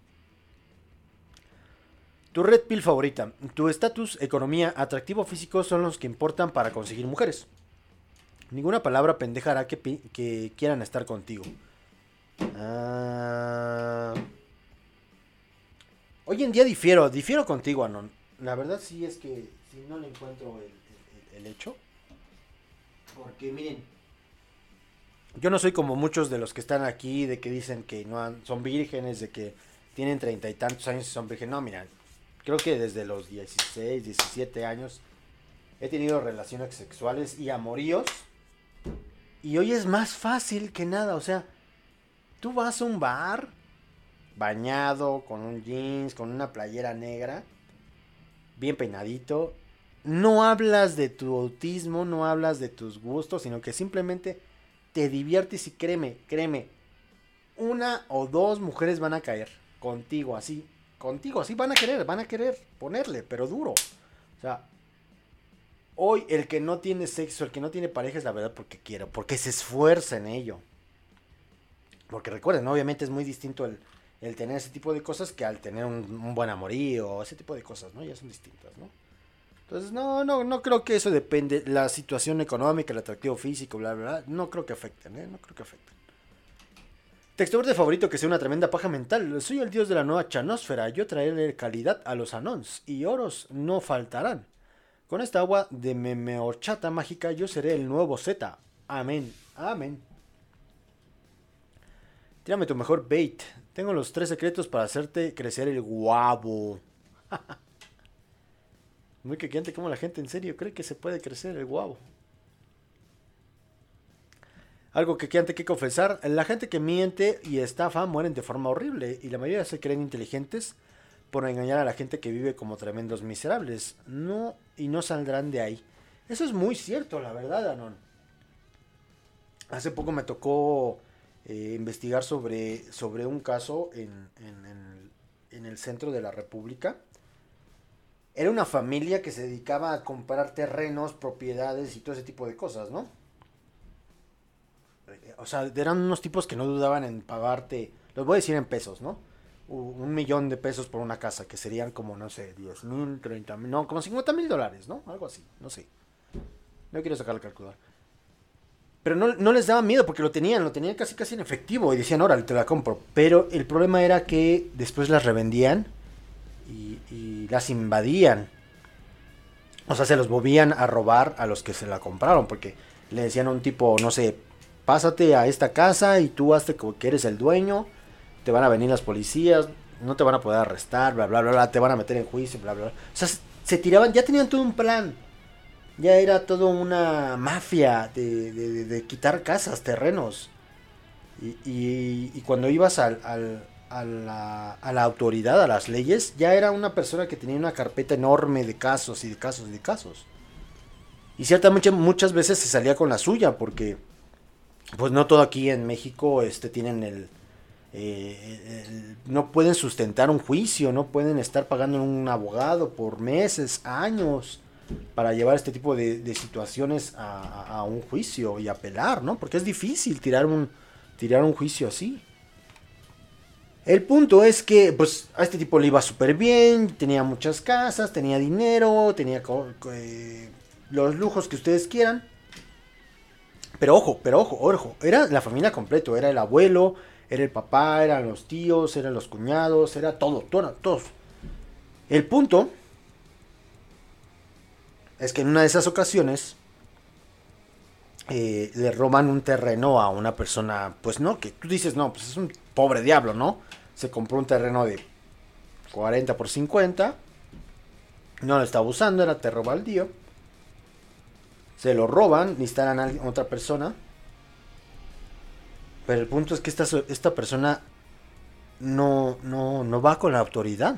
Tu red pill favorita. Tu estatus, economía, atractivo físico son los que importan para conseguir mujeres. Ninguna palabra pendeja hará que, que quieran estar contigo. Ah... Hoy en día difiero, difiero contigo, Anon. La verdad sí es que si no le encuentro el, el, el hecho. Porque miren, yo no soy como muchos de los que están aquí, de que dicen que no han, son vírgenes, de que tienen treinta y tantos años y son vírgenes. No, mira, creo que desde los dieciséis, diecisiete años he tenido relaciones sexuales y amoríos. Y hoy es más fácil que nada, o sea, tú vas a un bar bañado, con un jeans, con una playera negra, bien peinadito. No hablas de tu autismo, no hablas de tus gustos, sino que simplemente te diviertes y créeme, créeme, una o dos mujeres van a caer contigo así, contigo así van a querer, van a querer ponerle, pero duro. O sea, hoy el que no tiene sexo, el que no tiene pareja es la verdad porque quiere, porque se esfuerza en ello. Porque recuerden, ¿no? Obviamente es muy distinto el, el tener ese tipo de cosas que al tener un, un buen amorío o ese tipo de cosas, ¿no? Ya son distintas, ¿no? Entonces, no, no, no creo que eso depende, la situación económica, el atractivo físico, bla, bla, bla, no creo que afecten, ¿eh? No creo que afecten. Texto verde favorito que sea una tremenda paja mental. Soy el dios de la nueva chanosfera, yo traeré calidad a los anons y oros no faltarán. Con esta agua de memeorchata mágica yo seré el nuevo Z. Amén, amén. Tírame tu mejor bait. Tengo los tres secretos para hacerte crecer el guabo. Muy quequeante como la gente en serio cree que se puede crecer el guabo. Algo quequeante que confesar. La gente que miente y estafa mueren de forma horrible. Y la mayoría se creen inteligentes por engañar a la gente que vive como tremendos miserables. No, y no saldrán de ahí. Eso es muy cierto, la verdad, Anon. Hace poco me tocó eh, investigar sobre, sobre un caso en, en, en, en el centro de la República. Era una familia que se dedicaba a comprar terrenos, propiedades y todo ese tipo de cosas, ¿no? O sea, eran unos tipos que no dudaban en pagarte, los voy a decir en pesos, ¿no? Un millón de pesos por una casa, que serían como, no sé, diez mil, treinta mil, no, como cincuenta mil dólares, ¿no? Algo así, no sé. No quiero sacar el calculador. Pero no, no les daba miedo porque lo tenían, lo tenían casi casi en efectivo y decían, órale, te la compro. Pero el problema era que después las revendían y, y las invadían. O sea, se los volvían a robar a los que se la compraron porque le decían a un tipo, no sé, pásate a esta casa y tú hazte como que eres el dueño, te van a venir las policías, no te van a poder arrestar, bla, bla, bla, bla, te van a meter en juicio, bla, bla, bla. O sea, se tiraban, ya tenían todo un plan. Ya era todo una mafia de, de, de, de quitar casas, terrenos. Y, y, y cuando ibas al, al, a, la, a la autoridad, a las leyes, ya era una persona que tenía una carpeta enorme de casos y de casos y de casos. Y ciertamente muchas veces se salía con la suya, porque pues no todo aquí en México este, tienen el, eh, el... No pueden sustentar un juicio, no pueden estar pagando un abogado por meses, años, para llevar este tipo de, de situaciones a, a, a un juicio y apelar, ¿no? Porque es difícil tirar un, tirar un juicio así. El punto es que pues a este tipo le iba súper bien, tenía muchas casas, tenía dinero, tenía eh, los lujos que ustedes quieran. Pero ojo, pero ojo, ojo, era la familia completo, era el abuelo, era el papá, eran los tíos, eran los cuñados, era todo, todo, todos. El punto es que en una de esas ocasiones eh, le roban un terreno a una persona, pues no, que tú dices, no, pues es un pobre diablo, ¿no? Se compró un terreno de cuarenta por cincuenta, no lo estaba usando, era terreno baldío. Se lo roban, necesitan a otra persona. Pero el punto es que esta, esta persona no, no, no va con la autoridad.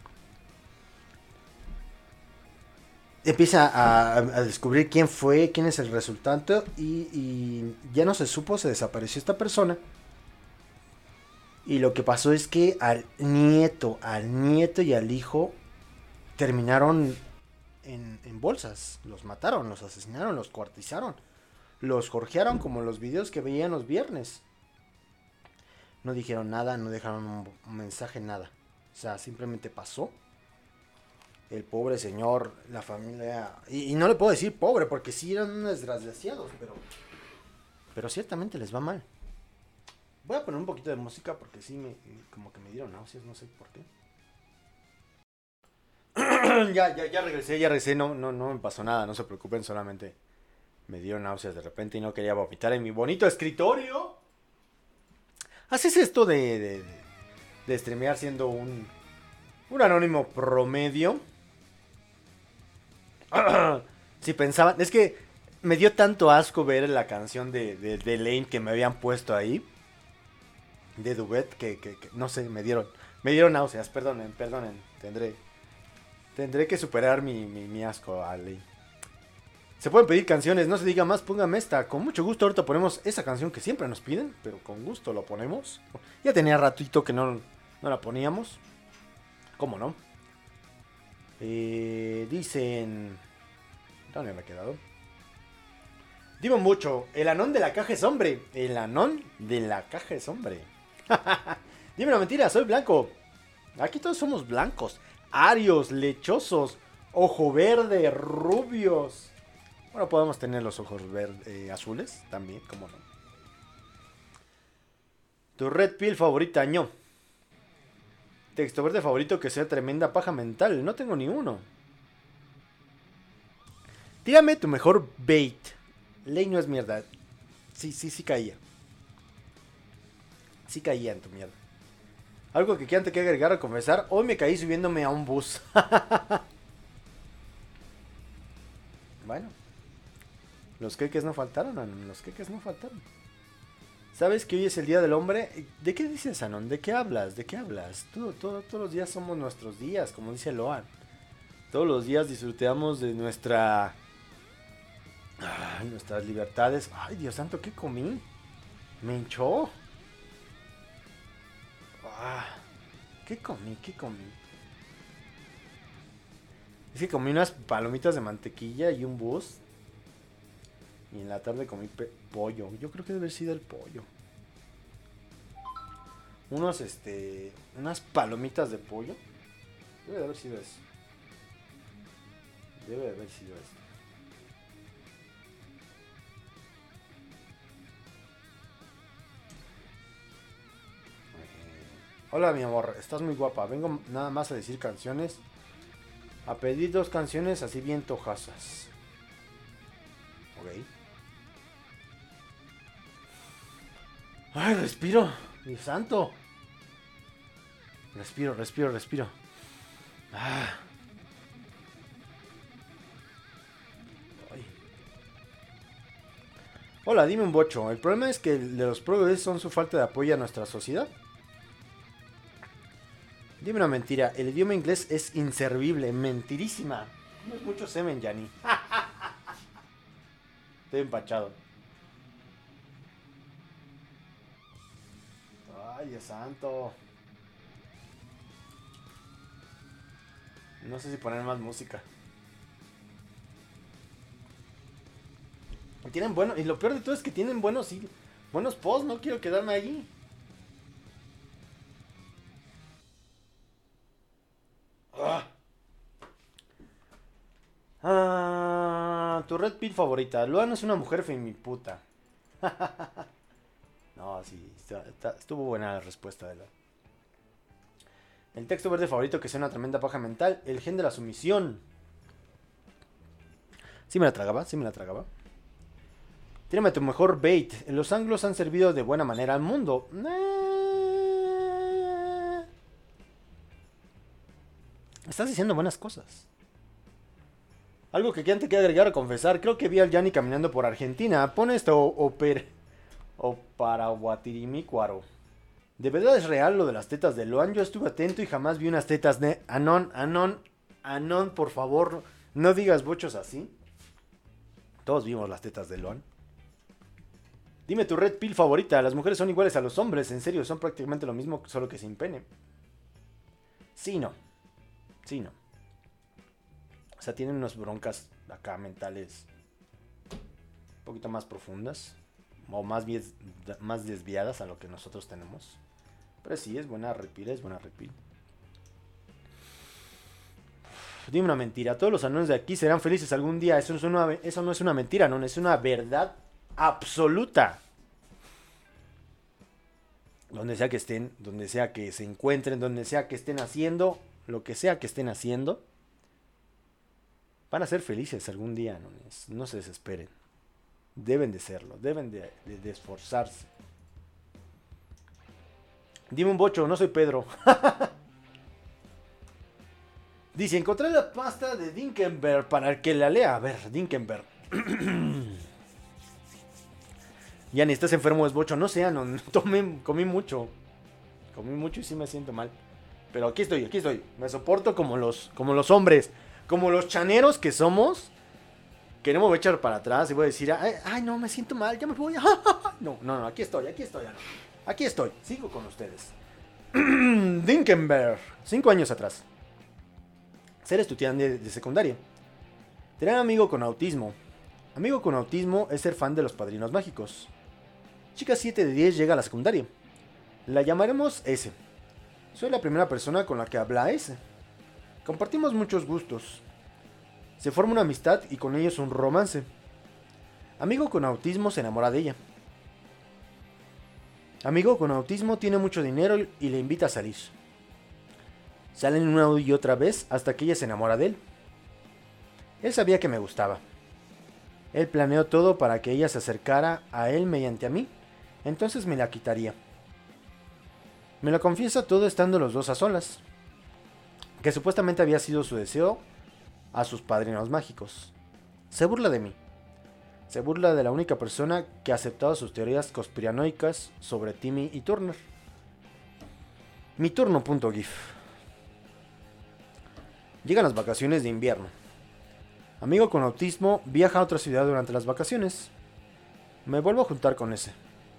Empieza a, a descubrir quién fue, quién es el resultante. Y, y ya no se supo, se desapareció esta persona. Y lo que pasó es que al nieto, al nieto y al hijo terminaron en, en bolsas. Los mataron, los asesinaron, los cuartizaron. Los jorgearon como los videos que veían los viernes. No dijeron nada, no dejaron un, un mensaje, nada. O sea, simplemente pasó. El pobre señor, la familia... Y, y no le puedo decir pobre, porque sí eran unos desgraciados, pero... Pero ciertamente les va mal. Voy a poner un poquito de música porque sí, me, como que me dieron náuseas, no sé por qué. ya, ya, ya regresé, ya regresé, no, no, no me pasó nada, no se preocupen, solamente me dieron náuseas de repente y no quería vomitar en mi bonito escritorio. Así es esto de, de, de streamear siendo un, un anónimo promedio. Si pensaban, es que me dio tanto asco ver la canción de, de, de Lane que me habían puesto ahí. De Duet, que, que, que no sé, me dieron, me dieron náuseas, perdonen, perdonen, tendré, tendré que superar mi, mi, mi asco a Lane. Se pueden pedir canciones, no se diga más, póngame esta, con mucho gusto ahorita ponemos esa canción que siempre nos piden, pero con gusto lo ponemos. Ya tenía ratito que no, no la poníamos, ¿cómo no? Eh, dicen, ¿dónde me ha quedado? Dime mucho, el anón de la caja es hombre, el anón de la caja es hombre. Dime una mentira, soy blanco. Aquí todos somos blancos. Arios, lechosos, ojo verde, rubios. Bueno, podemos tener los ojos verdes, eh, azules también, cómo no. Tu red pill favorita, ño. Texto verde favorito que sea tremenda paja mental. No tengo ni uno. Tírame tu mejor bait. Ley no es mierda. Sí, sí, sí caía. Sí caía en tu mierda. Algo que quieran te que agregar o confesar. Hoy me caí subiéndome a un bus. Bueno. Los queques no faltaron, los queques no faltaron. ¿Sabes que hoy es el Día del Hombre? ¿De qué dices, Anon? ¿De qué hablas? ¿De qué hablas? Todo, todo, todos los días somos nuestros días, como dice Loan. Todos los días disfrutamos de nuestra... Ay, nuestras libertades. Ay, Dios santo, ¿qué comí? Me hinchó. Ah, ¿qué comí? ¿Qué comí? Es que comí unas palomitas de mantequilla y un bus. Y en la tarde comí pollo. Yo creo que debe haber sido el pollo. Unos, este... Unas palomitas de pollo. Debe de haber sido eso. Debe de haber sido eso. Hola mi amor, estás muy guapa. Vengo nada más a decir canciones. A pedir dos canciones así bien tojasas. Ok. Ay, respiro. Dios santo. Respiro, respiro, respiro. Ah. Ay. Hola, dime un bocho. El problema es que el de los progres son su falta de apoyo a nuestra sociedad. Dime una mentira. El idioma inglés es inservible. Mentirísima. No es mucho semen, Yanni. Estoy empachado. Ay, Dios santo. No sé si poner más música. Y tienen bueno, y lo peor de todo es que tienen buenos, sí, buenos posts. No quiero quedarme allí. Ah. Ah, tu red pill favorita. Luan es una mujer femiputa. No, sí, está, está, estuvo buena la respuesta de Luan. El texto verde favorito que sea una tremenda paja mental. El gen de la sumisión. Sí me la tragaba, sí me la tragaba. Tírame tu mejor bait. Los anglos han servido de buena manera al mundo. Estás diciendo buenas cosas. Algo que quieran te quiera agregar o confesar. Creo que vi al Yanni caminando por Argentina. Pone esto o, per, o para Guatirimícuaro. ¿De verdad es real lo de las tetas de Loan? Yo estuve atento y jamás vi unas tetas de... Anon, Anon, Anon, por favor, no digas bochos así. Todos vimos las tetas de Loan. Dime tu red pill favorita. Las mujeres son iguales a los hombres. En serio, son prácticamente lo mismo, solo que sin pene. Sí, no. Sí, no. O sea, tienen unas broncas acá mentales un poquito más profundas. O más, bien, más desviadas a lo que nosotros tenemos. Pero sí, es buena red pill, es buena red pill. Dime una mentira. Todos los anones de aquí serán felices algún día. Eso, es una, eso no es una mentira, no. Es una verdad absoluta. Donde sea que estén, donde sea que se encuentren, donde sea que estén haciendo, lo que sea que estén haciendo, van a ser felices algún día, no, no se desesperen. Deben de serlo, deben de, de, de esforzarse. Dime un bocho, no soy Pedro. Dice, encontré la pasta de Dinkenberg para el que la lea. A ver, Dinkenberg. Ya ni estás enfermo, es bocho. No sé, no, tomé, comí mucho. Comí mucho y sí me siento mal. Pero aquí estoy, aquí estoy. Me soporto como los, como los hombres. Como los chaneros que somos. Que no me voy a echar para atrás y voy a decir, ay, ay no, me siento mal, ya me voy. No, no, no, aquí estoy, aquí estoy. Aquí estoy, sigo con ustedes. Dinkenberg, cinco años atrás. Ser estudiante de, de secundaria. Tener amigo con autismo. Amigo con autismo es ser fan de los Padrinos Mágicos. Chica siete de diez llega a la secundaria. La llamaremos S. Soy la primera persona con la que habla S. Compartimos muchos gustos. Se forma una amistad y con ellos un romance. Amigo con autismo se enamora de ella. Amigo con autismo tiene mucho dinero y le invita a salir. Salen una y otra vez hasta que ella se enamora de él. Él sabía que me gustaba. Él planeó todo para que ella se acercara a él mediante a mí. Entonces me la quitaría. Me lo confiesa todo estando los dos a solas. Que supuestamente había sido su deseo a sus padrinos mágicos. Se burla de mí. Se burla de la única persona que ha aceptado sus teorías conspiranoicas sobre Timmy y Turner. Mi turno.gif. Llegan las vacaciones de invierno. Amigo con autismo viaja a otra ciudad durante las vacaciones. Me vuelvo a juntar con ese.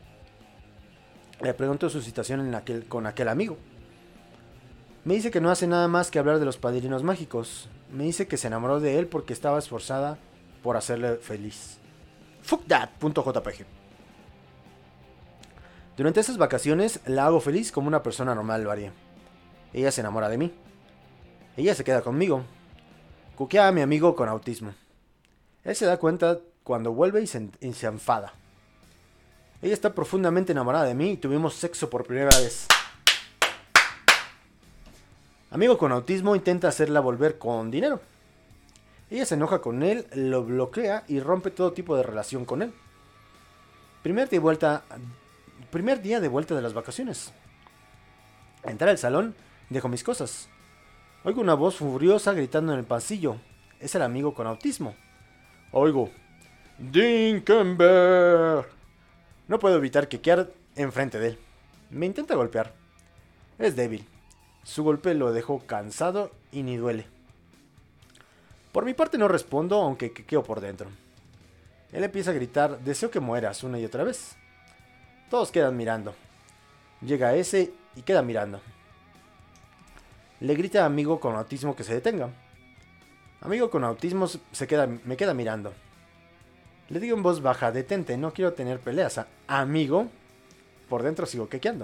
Le pregunto su situación en aquel, con aquel amigo. Me dice que no hace nada más que hablar de los padrinos mágicos. Me dice que se enamoró de él porque estaba esforzada por hacerle feliz. Fuck that.jpg. Durante esas vacaciones la hago feliz como una persona normal lo haría. Ella se enamora de mí. Ella se queda conmigo. Cuquea a mi amigo con autismo. Él se da cuenta cuando vuelve y se, y se enfada. Ella está profundamente enamorada de mí y tuvimos sexo por primera vez. Amigo con autismo intenta hacerla volver con dinero. Ella se enoja con él, lo bloquea y rompe todo tipo de relación con él. Primer día de vuelta, primer día de vuelta de las vacaciones. Al entrar al salón, dejo mis cosas. Oigo una voz furiosa gritando en el pasillo. Es el amigo con autismo. Oigo, ¡Dinkenberg! No puedo evitar quequear enfrente de él. Me intenta golpear. Es débil. Su golpe lo dejó cansado y ni duele. Por mi parte no respondo, aunque quequeo por dentro. Él empieza a gritar, deseo que mueras, una y otra vez. Todos quedan mirando. Llega ese y queda mirando. Le grita a amigo con autismo que se detenga. Amigo con autismo se queda, me queda mirando. Le digo en voz baja, detente, no quiero tener peleas. Amigo, por dentro sigo quequeando.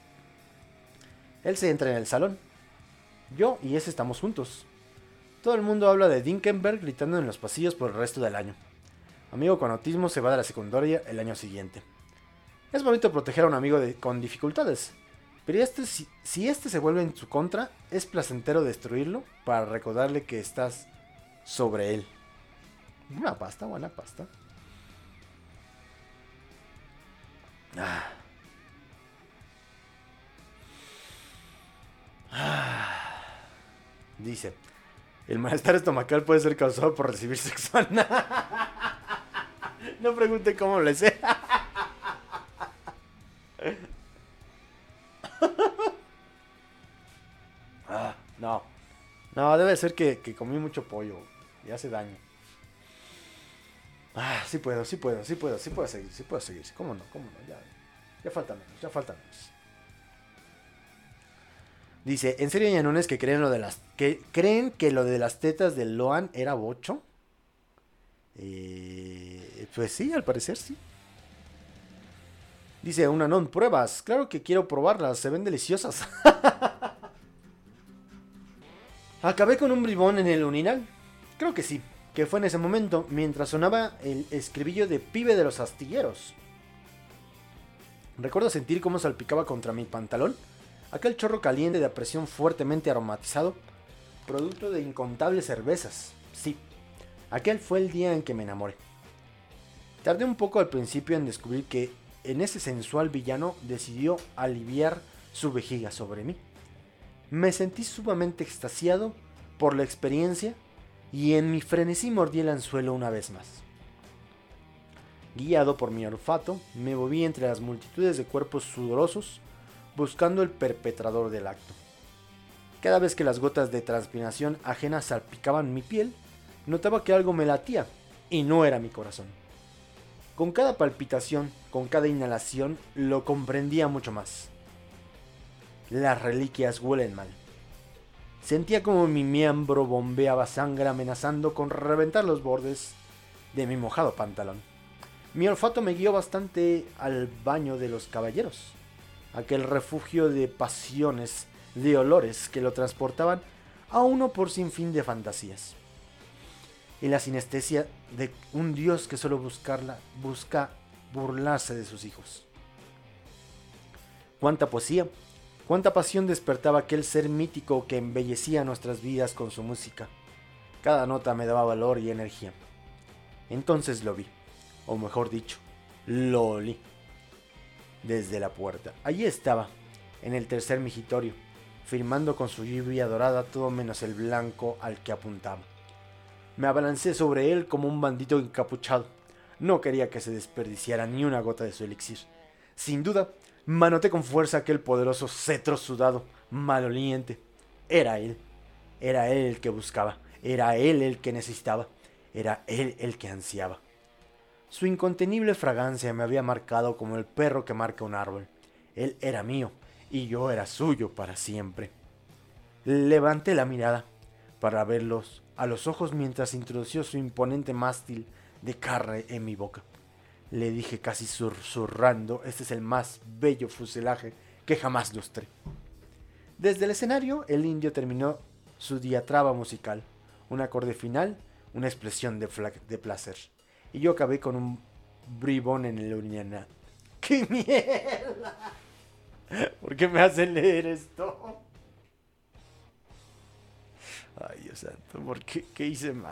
Él se entra en el salón. Yo y ese estamos juntos. Todo el mundo habla de Dinkenberg gritando en los pasillos por el resto del año. Amigo con autismo se va de la secundaria el año siguiente. Es bonito proteger a un amigo de, con dificultades. Pero este, si, si este se vuelve en su contra, es placentero destruirlo para recordarle que estás sobre él. Una pasta, buena pasta. Ah. Ah. Dice, el malestar estomacal puede ser causado por recibir sexo anal. No pregunte cómo le sé. Ah, no. No, debe ser que, que comí mucho pollo y hace daño. Ah, sí puedo, sí puedo, sí puedo, sí puedo seguir, sí puedo seguir. ¿Cómo no? ¿Cómo no? Ya, ya falta menos, ya falta menos. Dice, ¿en serio ñanones que creen lo de las que creen que lo de las tetas de Loan era bocho? Eh, pues sí, al parecer sí. Dice un anón, pruebas. Claro que quiero probarlas, se ven deliciosas. Acabé con un bribón en el urinal. Creo que sí, que fue en ese momento, mientras sonaba el escribillo de Pibe de los Astilleros. Recuerdo sentir cómo salpicaba contra mi pantalón aquel chorro caliente de a presión fuertemente aromatizado, producto de incontables cervezas. Sí, aquel fue el día en que me enamoré. Tardé un poco al principio en descubrir que en ese sensual villano decidió aliviar su vejiga sobre mí. Me sentí sumamente extasiado por la experiencia y en mi frenesí mordí el anzuelo una vez más. Guiado por mi olfato, me moví entre las multitudes de cuerpos sudorosos buscando el perpetrador del acto. Cada vez que las gotas de transpiración ajena salpicaban mi piel, notaba que algo me latía y no era mi corazón. Con cada palpitación, con cada inhalación, lo comprendía mucho más. Las reliquias huelen mal. Sentía como mi miembro bombeaba sangre amenazando con reventar los bordes de mi mojado pantalón. Mi olfato me guió bastante al baño de los caballeros, aquel refugio de pasiones, de olores que lo transportaban a uno por sin fin de fantasías. Y la sinestesia de un dios que solo buscarla, busca burlarse de sus hijos. Cuánta poesía, cuánta pasión despertaba aquel ser mítico que embellecía nuestras vidas con su música. Cada nota me daba valor y energía. Entonces lo vi, o mejor dicho, lo olí. Desde la puerta. Allí estaba, en el tercer migitorio, firmando con su lluvia dorada todo menos el blanco al que apuntaba. Me abalancé sobre él como un bandito encapuchado. No quería que se desperdiciara ni una gota de su elixir. Sin duda, manoté con fuerza aquel poderoso cetro sudado, maloliente. Era él. Era él el que buscaba. Era él el que necesitaba. Era él el que ansiaba. Su incontenible fragancia me había marcado como el perro que marca un árbol. Él era mío y yo era suyo para siempre. Levanté la mirada para verlos a los ojos mientras introdució su imponente mástil de carne en mi boca. Le dije casi susurrando, este es el más bello fuselaje que jamás lustré. Desde el escenario, el indio terminó su diatraba musical, un acorde final, una expresión de, de placer. Y yo acabé con un bribón en el urinal. ¡Qué mierda! ¿Por qué me hacen leer esto? Ay, Dios santo, ¿por qué? ¿Qué hice mal?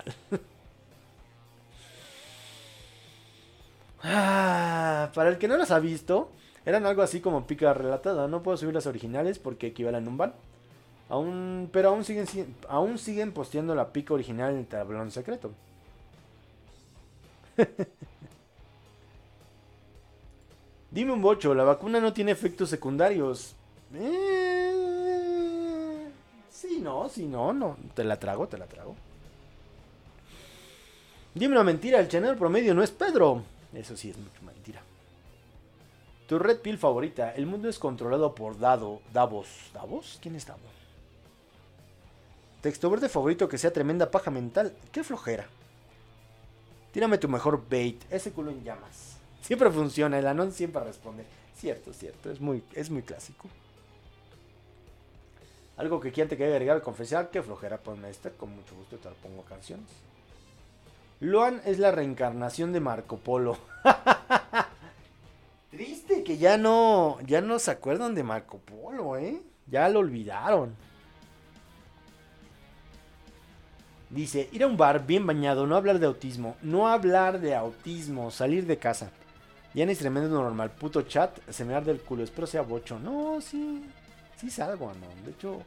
Ah, para el que no las ha visto, eran algo así como pica relatada. No puedo subir las originales porque equivalen a un ban. Aún, pero aún siguen, aún siguen posteando la pica original en el tablón secreto. Dime un bocho, la vacuna no tiene efectos secundarios. Eh, sí, no, sí, no, no. Te la trago, te la trago. Dime una mentira, el chanel promedio no es Pedro. Eso sí es mucho mentira. Tu red pill favorita. El mundo es controlado por Dado. Davos. ¿Davos? ¿Quién es Davos? Texto verde favorito que sea tremenda paja mental. Qué flojera. Tírame tu mejor bait. Ese culo en llamas. Siempre funciona. El anón siempre responde. Cierto, cierto. Es muy, es muy clásico. Algo que quien te quiera agregar o confesar. Qué flojera. Ponme esta. Con mucho gusto te lo pongo canciones. Luan es la reencarnación de Marco Polo. Triste que ya no, ya no se acuerdan de Marco Polo, ¿eh? Ya lo olvidaron. Dice, ir a un bar bien bañado, no hablar de autismo, no hablar de autismo, salir de casa. Ya ni es tremendo normal, puto chat, se me arde el culo, espero sea bocho. No, sí, sí salgo, ¿no? De hecho,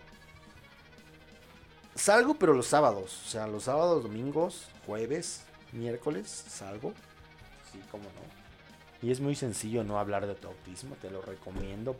salgo pero los sábados, o sea, los sábados, domingos, jueves, miércoles, salgo. Sí, cómo no. Y es muy sencillo no hablar de tu autismo, te lo recomiendo.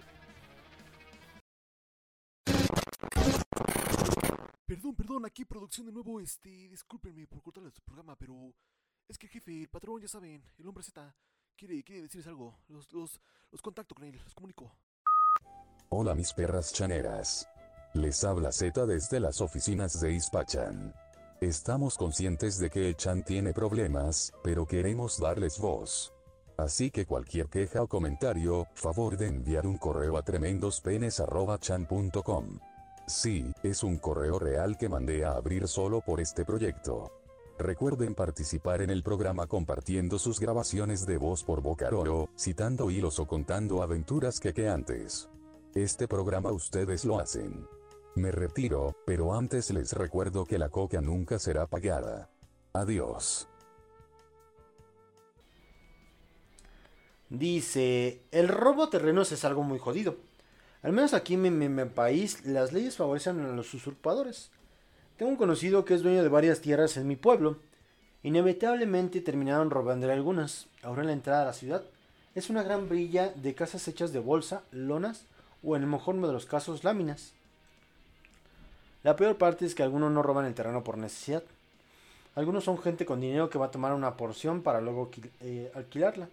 Perdón, perdón, aquí producción de nuevo, este, discúlpenme por cortarles su programa, pero es que el jefe, el patrón, ya saben, el hombre Z, quiere, quiere decirles algo, los, los, los contacto con él, los comunico. Hola mis perras chaneras. Les habla Z desde las oficinas de Ispachan. Estamos conscientes de que el chan tiene problemas, pero queremos darles voz. Así que cualquier queja o comentario, favor de enviar un correo a tremendospenes arroba chan punto com. Sí, es un correo real que mandé a abrir solo por este proyecto. Recuerden participar en el programa compartiendo sus grabaciones de voz por Bocaroro, citando hilos o contando aventuras que que antes. Este programa ustedes lo hacen. Me retiro, pero antes les recuerdo que la coca nunca será pagada. Adiós. Dice, el robo terrenos es algo muy jodido. Al menos aquí en mi, mi, mi país las leyes favorecen a los usurpadores. Tengo un conocido que es dueño de varias tierras en mi pueblo. Inevitablemente terminaron robándole algunas. Ahora en la entrada a la ciudad es una gran brilla de casas hechas de bolsa, lonas o en el mejor de los casos láminas. La peor parte es que algunos no roban el terreno por necesidad. Algunos son gente con dinero que va a tomar una porción para luego eh, alquilarla.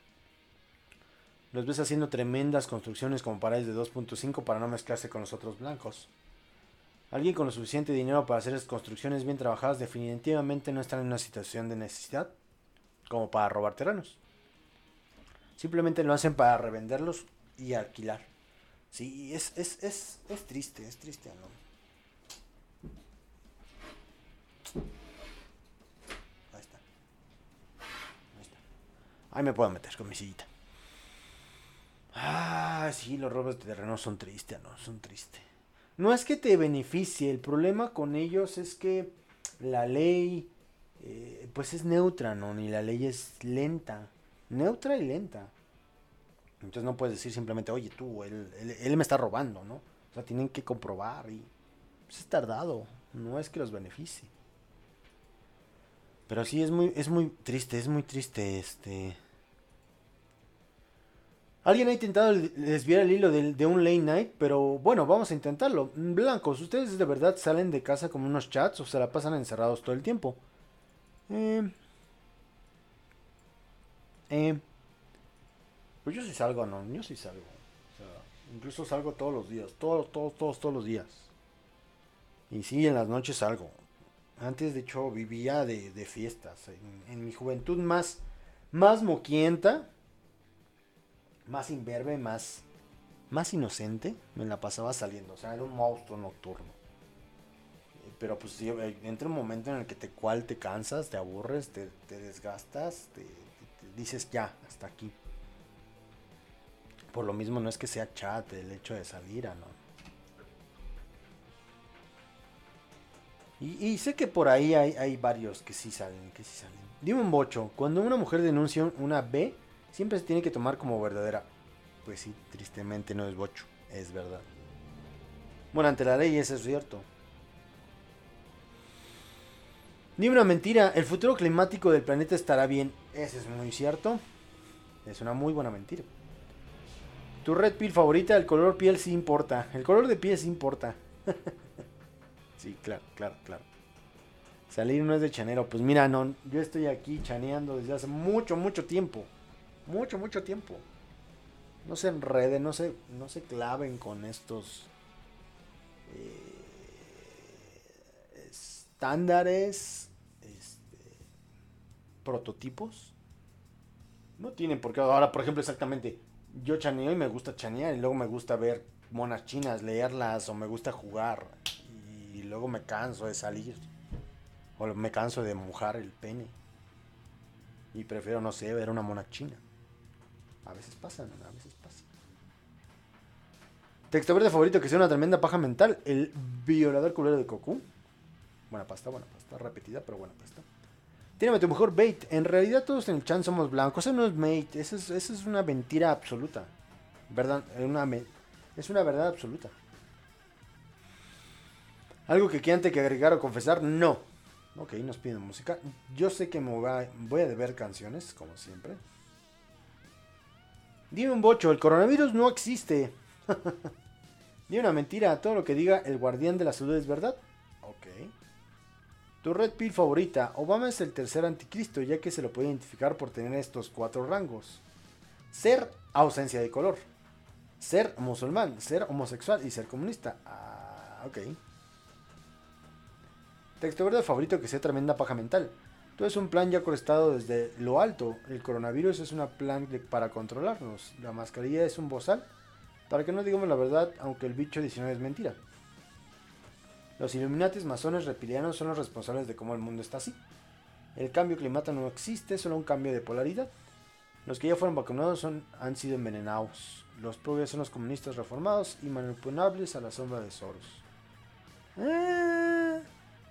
Los ves haciendo tremendas construcciones como paredes de dos punto cinco para no mezclarse con los otros blancos. Alguien con lo suficiente dinero para hacer construcciones bien trabajadas definitivamente no está en una situación de necesidad como para robar terrenos. Simplemente lo hacen para revenderlos y alquilar. Sí, es, es, es, es triste, es triste, ¿no? Ahí está. Ahí está. Ahí me puedo meter con mi sillita. Ah, sí, los robos de terreno son tristes, ¿no? Son tristes. No es que te beneficie, el problema con ellos es que la ley, eh, pues es neutra, ¿no? Ni la ley es lenta. Neutra y lenta. Entonces no puedes decir simplemente, oye, tú, él, él, él me está robando, ¿no? O sea, tienen que comprobar y pues es tardado. No es que los beneficie. Pero sí, es muy, es muy triste, es muy triste, este... Alguien ha intentado desviar el hilo de, de un late night, pero bueno, vamos a intentarlo. Blancos, ¿ustedes de verdad salen de casa con unos chats o se la pasan encerrados todo el tiempo? Eh, eh, pues yo sí salgo, ¿no? Yo sí salgo. O sea, incluso salgo todos los días, todos, todos, todos, todos los días. Y sí, en las noches salgo. Antes, de hecho, vivía de, de fiestas. En, en mi juventud más, más moquienta... Más imberbe, más, más inocente, me la pasaba saliendo. O sea, era un monstruo nocturno. Pero pues entra un momento en el que te cual te cansas, te aburres, te, te desgastas, te, te, te dices ya, hasta aquí. Por lo mismo no es que sea chat el hecho de salir, ¿no? Y, y sé que por ahí hay, hay varios que sí salen, que sí salen. Dime un bocho, cuando una mujer denuncia una B... siempre se tiene que tomar como verdadera. Pues sí, tristemente no es bocho, es verdad. Bueno, ante la ley eso es cierto. Dime una mentira, el futuro climático del planeta estará bien. Eso es muy cierto. Es una muy buena mentira. Tu red pill favorita, el color piel sí importa. El color de piel sí importa. Sí, claro, claro, claro. Salir no es de chanero. Pues mira, no, yo estoy aquí chaneando desde hace mucho, mucho tiempo. Mucho, mucho tiempo. No se enreden, no se, no se claven con estos eh, estándares, este, prototipos. No tienen por qué. Ahora, por ejemplo, exactamente, yo chaneo y me gusta chanear y luego me gusta ver monas chinas, leerlas o me gusta jugar y luego me canso de salir o me canso de mojar el pene y prefiero, no sé, ver una mona china. A veces pasa, ¿no? A veces pasa. Texto verde favorito que sea una tremenda paja mental. El violador culero de Goku. Buena pasta, buena pasta. Repetida, pero buena pasta. Tírame tu mejor bait. En realidad todos en el chan somos blancos. Eso no es bait. Eso es, eso es una mentira absoluta. ¿Verdad? Una me- es una verdad absoluta. ¿Algo que quieran que agregar o confesar? No. Ok, nos piden música. Yo sé que me voy a, voy a deber canciones, como siempre. Dime un bocho, el coronavirus no existe. Dime una mentira, todo lo que diga el guardián de la salud es verdad. Ok. Tu red pill favorita, Obama es el tercer anticristo, ya que se lo puede identificar por tener estos cuatro rangos. Ser ausencia de color. Ser musulmán, ser homosexual y ser comunista. Ah, ok. Texto verde favorito que sea tremenda paja mental. Todo es un plan ya orquestado desde lo alto. El coronavirus es una plan de, para controlarnos. La mascarilla es un bozal para que no digamos la verdad, aunque el bicho diecinueve es mentira. Los Illuminatis, masones, reptilianos son los responsables de cómo el mundo está así. El cambio climático no existe, solo un cambio de polaridad. Los que ya fueron vacunados son, han sido envenenados. Los progres son los comunistas reformados y manipulables a la sombra de Soros. Ah.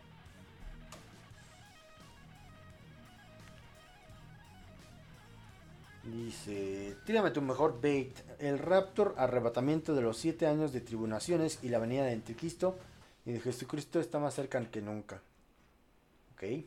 Dice, tírame tu mejor bait. El raptor, arrebatamiento de los siete años de tribulaciones y la venida de Anticristo y de Jesucristo está más cerca que nunca. Ok.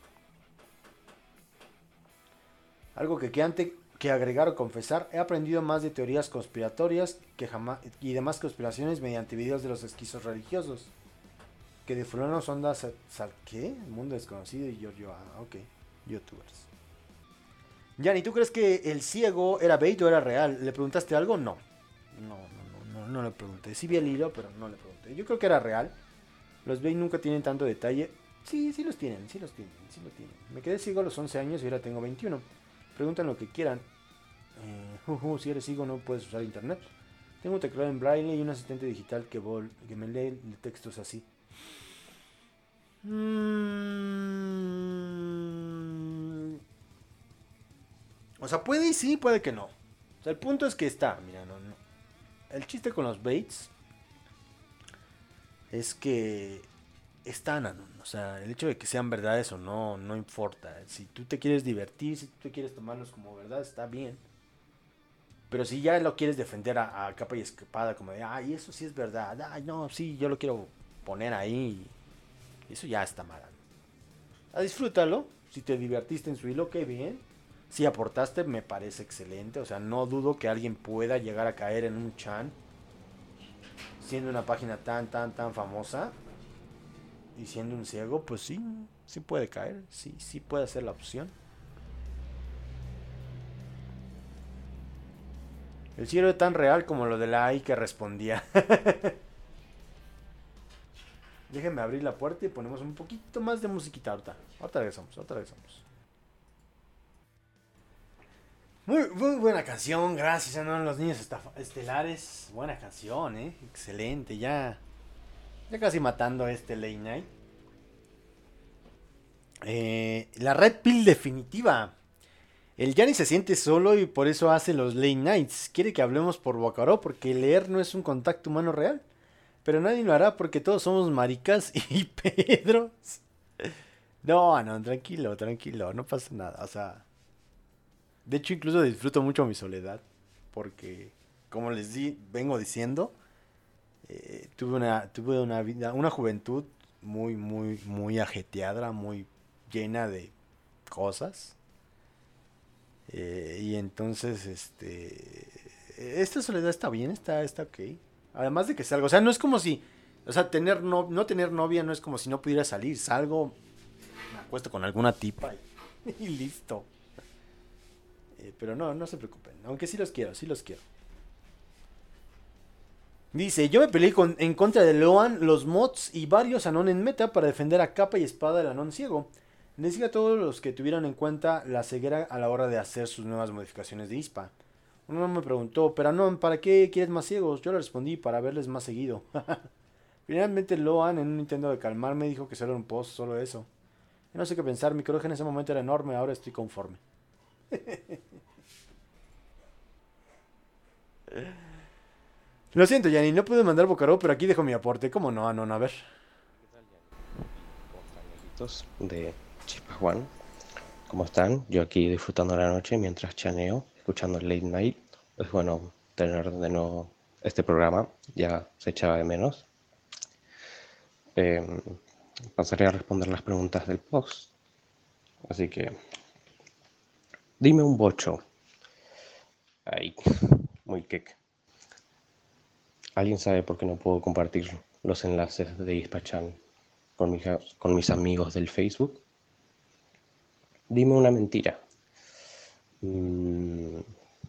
Algo que quieran que agregar o confesar. He aprendido más de teorías conspiratorias que jamás y demás conspiraciones mediante videos de los esquizos religiosos. Que de fulano sonda sal, sal, ¿qué? El mundo desconocido y yo, yo, ah, ok. Youtubers. Yanni, ¿tú crees que el ciego era bait o era real? ¿Le preguntaste algo? No. No, no, no, no, no le pregunté. Sí vi el hilo, pero no le pregunté. Yo creo que era real. Los bait nunca tienen tanto detalle. Sí, sí los tienen, sí los tienen, sí lo tienen. Me quedé ciego a los once años y ahora tengo veintiuno. Preguntan lo que quieran. Eh, uh, uh, si eres ciego no puedes usar internet. Tengo un teclado en braille y un asistente digital que, vol que me lee textos así. Mm... O sea, puede y sí, puede que no. O sea, el punto es que está, mira, no, no. El chiste con los baits es que están, o sea, el hecho de que sean verdades o no, no importa. Si tú te quieres divertir, si tú te quieres tomarlos como verdad, está bien. Pero si ya lo quieres defender a, a capa y escapada, como de, ay, eso sí es verdad, ay, no, sí, yo lo quiero poner ahí, eso ya está mal. A disfrútalo, si te divertiste en su hilo, qué bien. Si aportaste, me parece excelente. O sea, no dudo que alguien pueda llegar a caer en un chan siendo una página tan, tan, tan famosa y siendo un ciego, pues sí, sí puede caer. Sí, sí puede ser la opción. El cielo es tan real como lo de la A I que respondía. Déjenme abrir la puerta y ponemos un poquito más de musiquita ahorita. Ahorita regresamos, ahorita regresamos. Muy, muy buena canción, gracias a ¿no? los niños estelares. Buena canción, eh. Excelente, ya. Ya casi matando a este late night. Eh, la red pill definitiva. El Yanni se siente solo y por eso hace los late nights. Quiere que hablemos por Bocaró porque leer no es un contacto humano real. Pero nadie lo hará porque todos somos maricas y pedros. No, no, tranquilo, tranquilo, no pasa nada, o sea... De hecho, incluso disfruto mucho mi soledad, porque, como les di, vengo diciendo, eh, tuve una tuve una vida, una juventud muy, muy, muy ajetreada, muy llena de cosas. Eh, y entonces, este... Esta soledad está bien, está, está ok. Además de que salgo, o sea, no es como si... O sea, tener no, no tener novia no es como si no pudiera salir. Salgo, me acuesto con alguna tipa y, y listo. Eh, pero no, no se preocupen. Aunque sí los quiero, sí los quiero. Dice, yo me peleé con, en contra de Loan, los mods y varios Anon en meta para defender a capa y espada del Anon ciego. Les digo a todos los que tuvieron en cuenta la ceguera a la hora de hacer sus nuevas modificaciones de I S P A. Uno me preguntó, pero Anon, ¿para qué quieres más ciegos? Yo le respondí, para verles más seguido. Finalmente Loan, en un intento de calmarme, dijo que solo era un post, solo eso. Yo no sé qué pensar, mi coraje en ese momento era enorme, ahora estoy conforme. Lo siento, Yanni, no pude mandar Bocaró, pero aquí dejo mi aporte. ¿Cómo no, Anon? A ver. Amiguitos de Chispas One, ¿cómo están? Yo aquí disfrutando la noche mientras chaneo, escuchando el Late Night. Es bueno tener de nuevo este programa, ya se echaba de menos. Eh, pasaré a responder las preguntas del post. Así que, dime un bocho. Ay, muy queque. ¿Alguien sabe por qué no puedo compartir los enlaces de Ispachan con mis, con mis amigos del Facebook? Dime una mentira. Mm,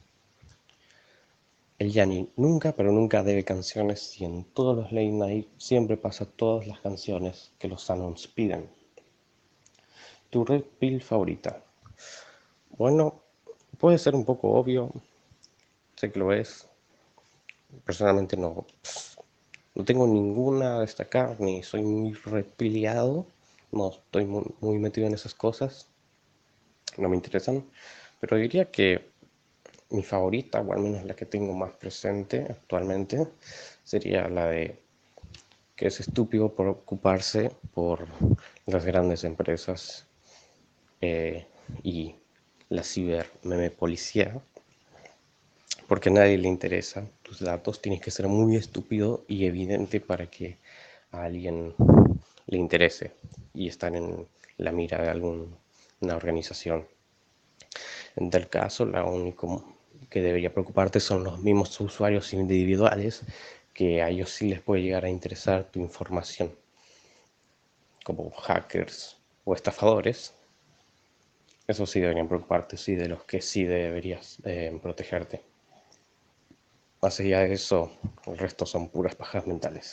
el Yanni nunca, pero nunca debe canciones y en todos los late night siempre pasa todas las canciones que los Anons piden. ¿Tu red pill favorita? Bueno, puede ser un poco obvio, sé que lo es. Personalmente no, no tengo ninguna a destacar, ni soy muy repiliado, no estoy muy, muy metido en esas cosas, no me interesan, pero diría que mi favorita, o al menos la que tengo más presente actualmente, sería la de que es estúpido preocuparse por las grandes empresas eh, y la cibermeme policía, porque a nadie le interesan tus datos. Tienes que ser muy estúpido y evidente para que a alguien le interese y estar en la mira de alguna organización. En tal caso, lo único que debería preocuparte son los mismos usuarios individuales, que a ellos sí les puede llegar a interesar tu información, como hackers o estafadores. Eso sí deberían preocuparte, sí, de los que sí deberías eh, protegerte. Más allá de eso, el resto son puras pajas mentales.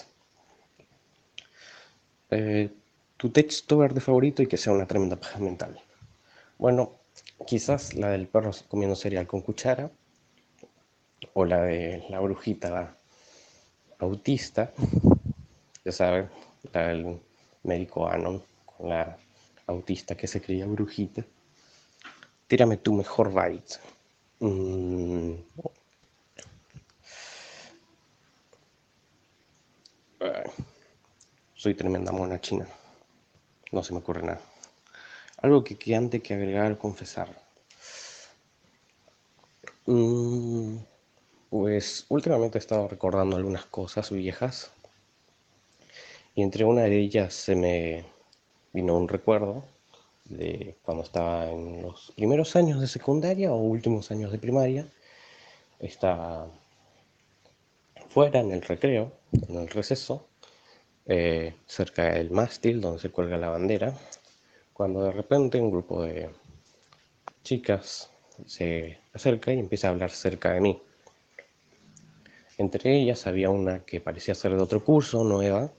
Eh, tu texto verde favorito y que sea una tremenda paja mental. Bueno, quizás la del perro comiendo cereal con cuchara, o la de la brujita autista, ya saben, la del médico Anon con la autista que se creía brujita. Tírame tu mejor bite. Mm. Soy tremenda mona china. No se me ocurre nada. Algo que quede que agregar o confesar. Mm, pues últimamente he estado recordando algunas cosas viejas. Y entre una de ellas se me vino un recuerdo de cuando estaba en los primeros años de secundaria o últimos años de primaria. Estaba fuera en el recreo, en el receso, eh, cerca del mástil donde se cuelga la bandera, cuando de repente un grupo de chicas se acerca y empieza a hablar cerca de mí. Entre ellas había una que parecía ser de otro curso, nueva,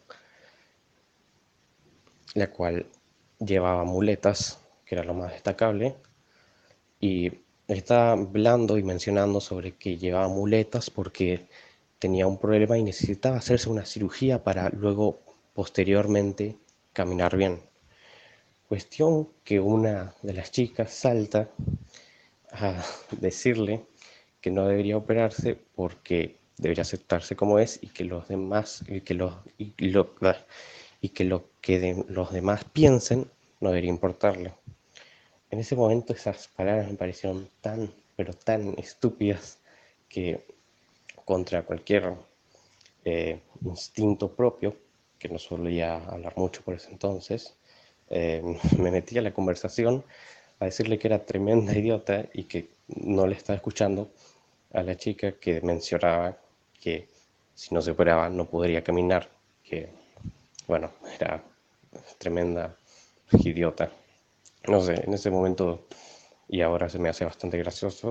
la cual llevaba muletas, que era lo más destacable, y estaba hablando y mencionando sobre que llevaba muletas porque tenía un problema y necesitaba hacerse una cirugía para luego, posteriormente, caminar bien. Cuestión que una de las chicas salta a decirle que no debería operarse porque debería aceptarse como es y que los demás y que los y lo, y que lo que de, los demás piensen no debería importarle. En ese momento esas palabras me parecieron tan pero tan estúpidas que contra cualquier eh, instinto propio, que no solía hablar mucho por ese entonces, eh, me metí a la conversación a decirle que era tremenda idiota y que no le estaba escuchando a la chica que mencionaba que si no se operaba no podría caminar, que bueno, era tremenda idiota. No sé, en ese momento y ahora se me hace bastante gracioso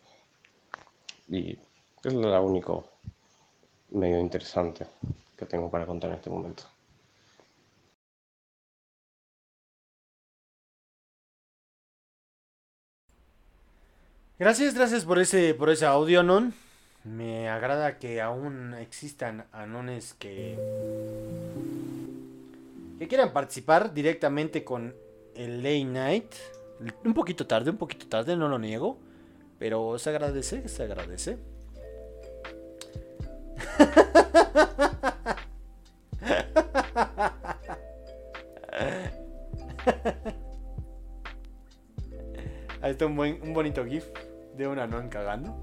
y es lo único medio interesante que tengo para contar en este momento. Gracias, gracias por ese, por ese audio, Anon. Me agrada que aún existan anones que, que quieran participar directamente con el Late Night. Un poquito tarde, un poquito tarde, no lo niego. Pero se agradece, se agradece. Ahí está un, buen, un bonito gif de un anón cagando.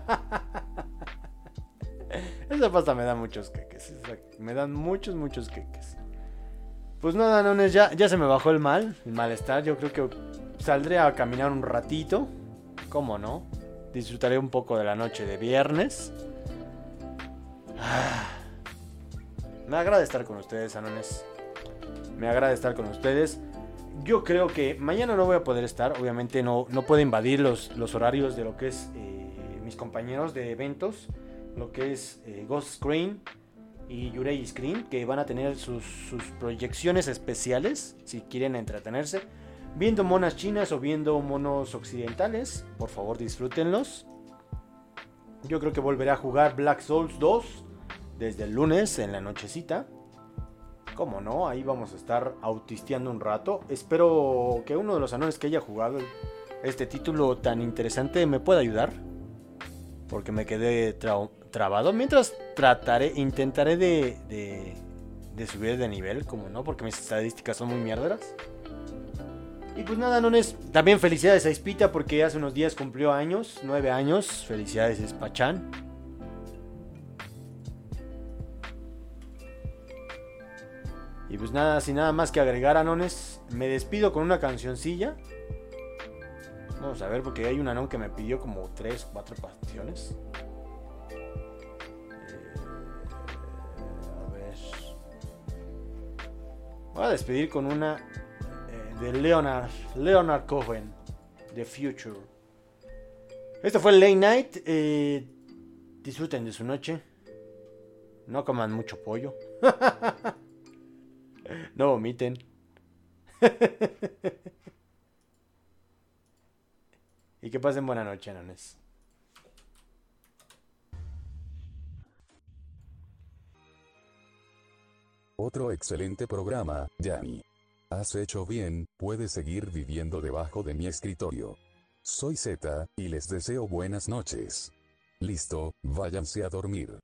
Esa pasta me da muchos queques. Me dan muchos, muchos queques. Pues nada, anones, ya, ya se me bajó el mal, el malestar. Yo creo que saldré a caminar un ratito. ¿Cómo no? Disfrutaré un poco de la noche de viernes. Me agrada estar con ustedes, anones. Me agrada estar con ustedes. Yo creo que mañana no voy a poder estar. Obviamente no, no puedo invadir los, los horarios de lo que es eh, mis compañeros de eventos. Lo que es eh, Ghost Screen y Yurei Screen, que van a tener sus, sus proyecciones especiales si quieren entretenerse viendo monas chinas o viendo monos occidentales. Por favor, disfrútenlos. Yo creo que volveré a jugar Black Souls dos desde el lunes en la nochecita. ¿Cómo no? Ahí vamos a estar autisteando un rato. Espero que uno de los anones que haya jugado este título tan interesante me pueda ayudar, porque me quedé tra- trabado. Mientras trataré, intentaré de, de, de subir de nivel, como no, porque mis estadísticas son muy mierderas. Y pues nada, anones, también felicidades a Ispita porque hace unos días cumplió años, nueve años. Felicidades, Espachán. Y pues nada, sin nada más que agregar, anones, me despido con una cancioncilla. Vamos a ver, porque hay un anón que me pidió como tres, cuatro canciones. Eh, a ver. Voy a despedir con una eh, de Leonard, Leonard Cohen, The Future. Esto fue el Late Night. Eh, disfruten de su noche. No coman mucho pollo. No vomiten. Y que pasen buena noche, anones. Otro excelente programa, Yanni. Has hecho bien, puedes seguir viviendo debajo de mi escritorio. Soy Z, y les deseo buenas noches. Listo, váyanse a dormir.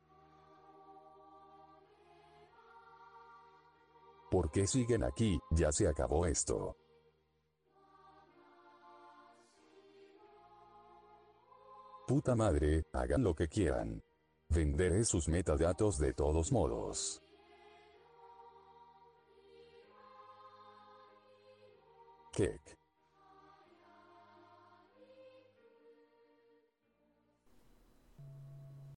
¿Por qué siguen aquí? Ya se acabó esto. Puta madre, hagan lo que quieran. Venderé sus metadatos de todos modos. Kek.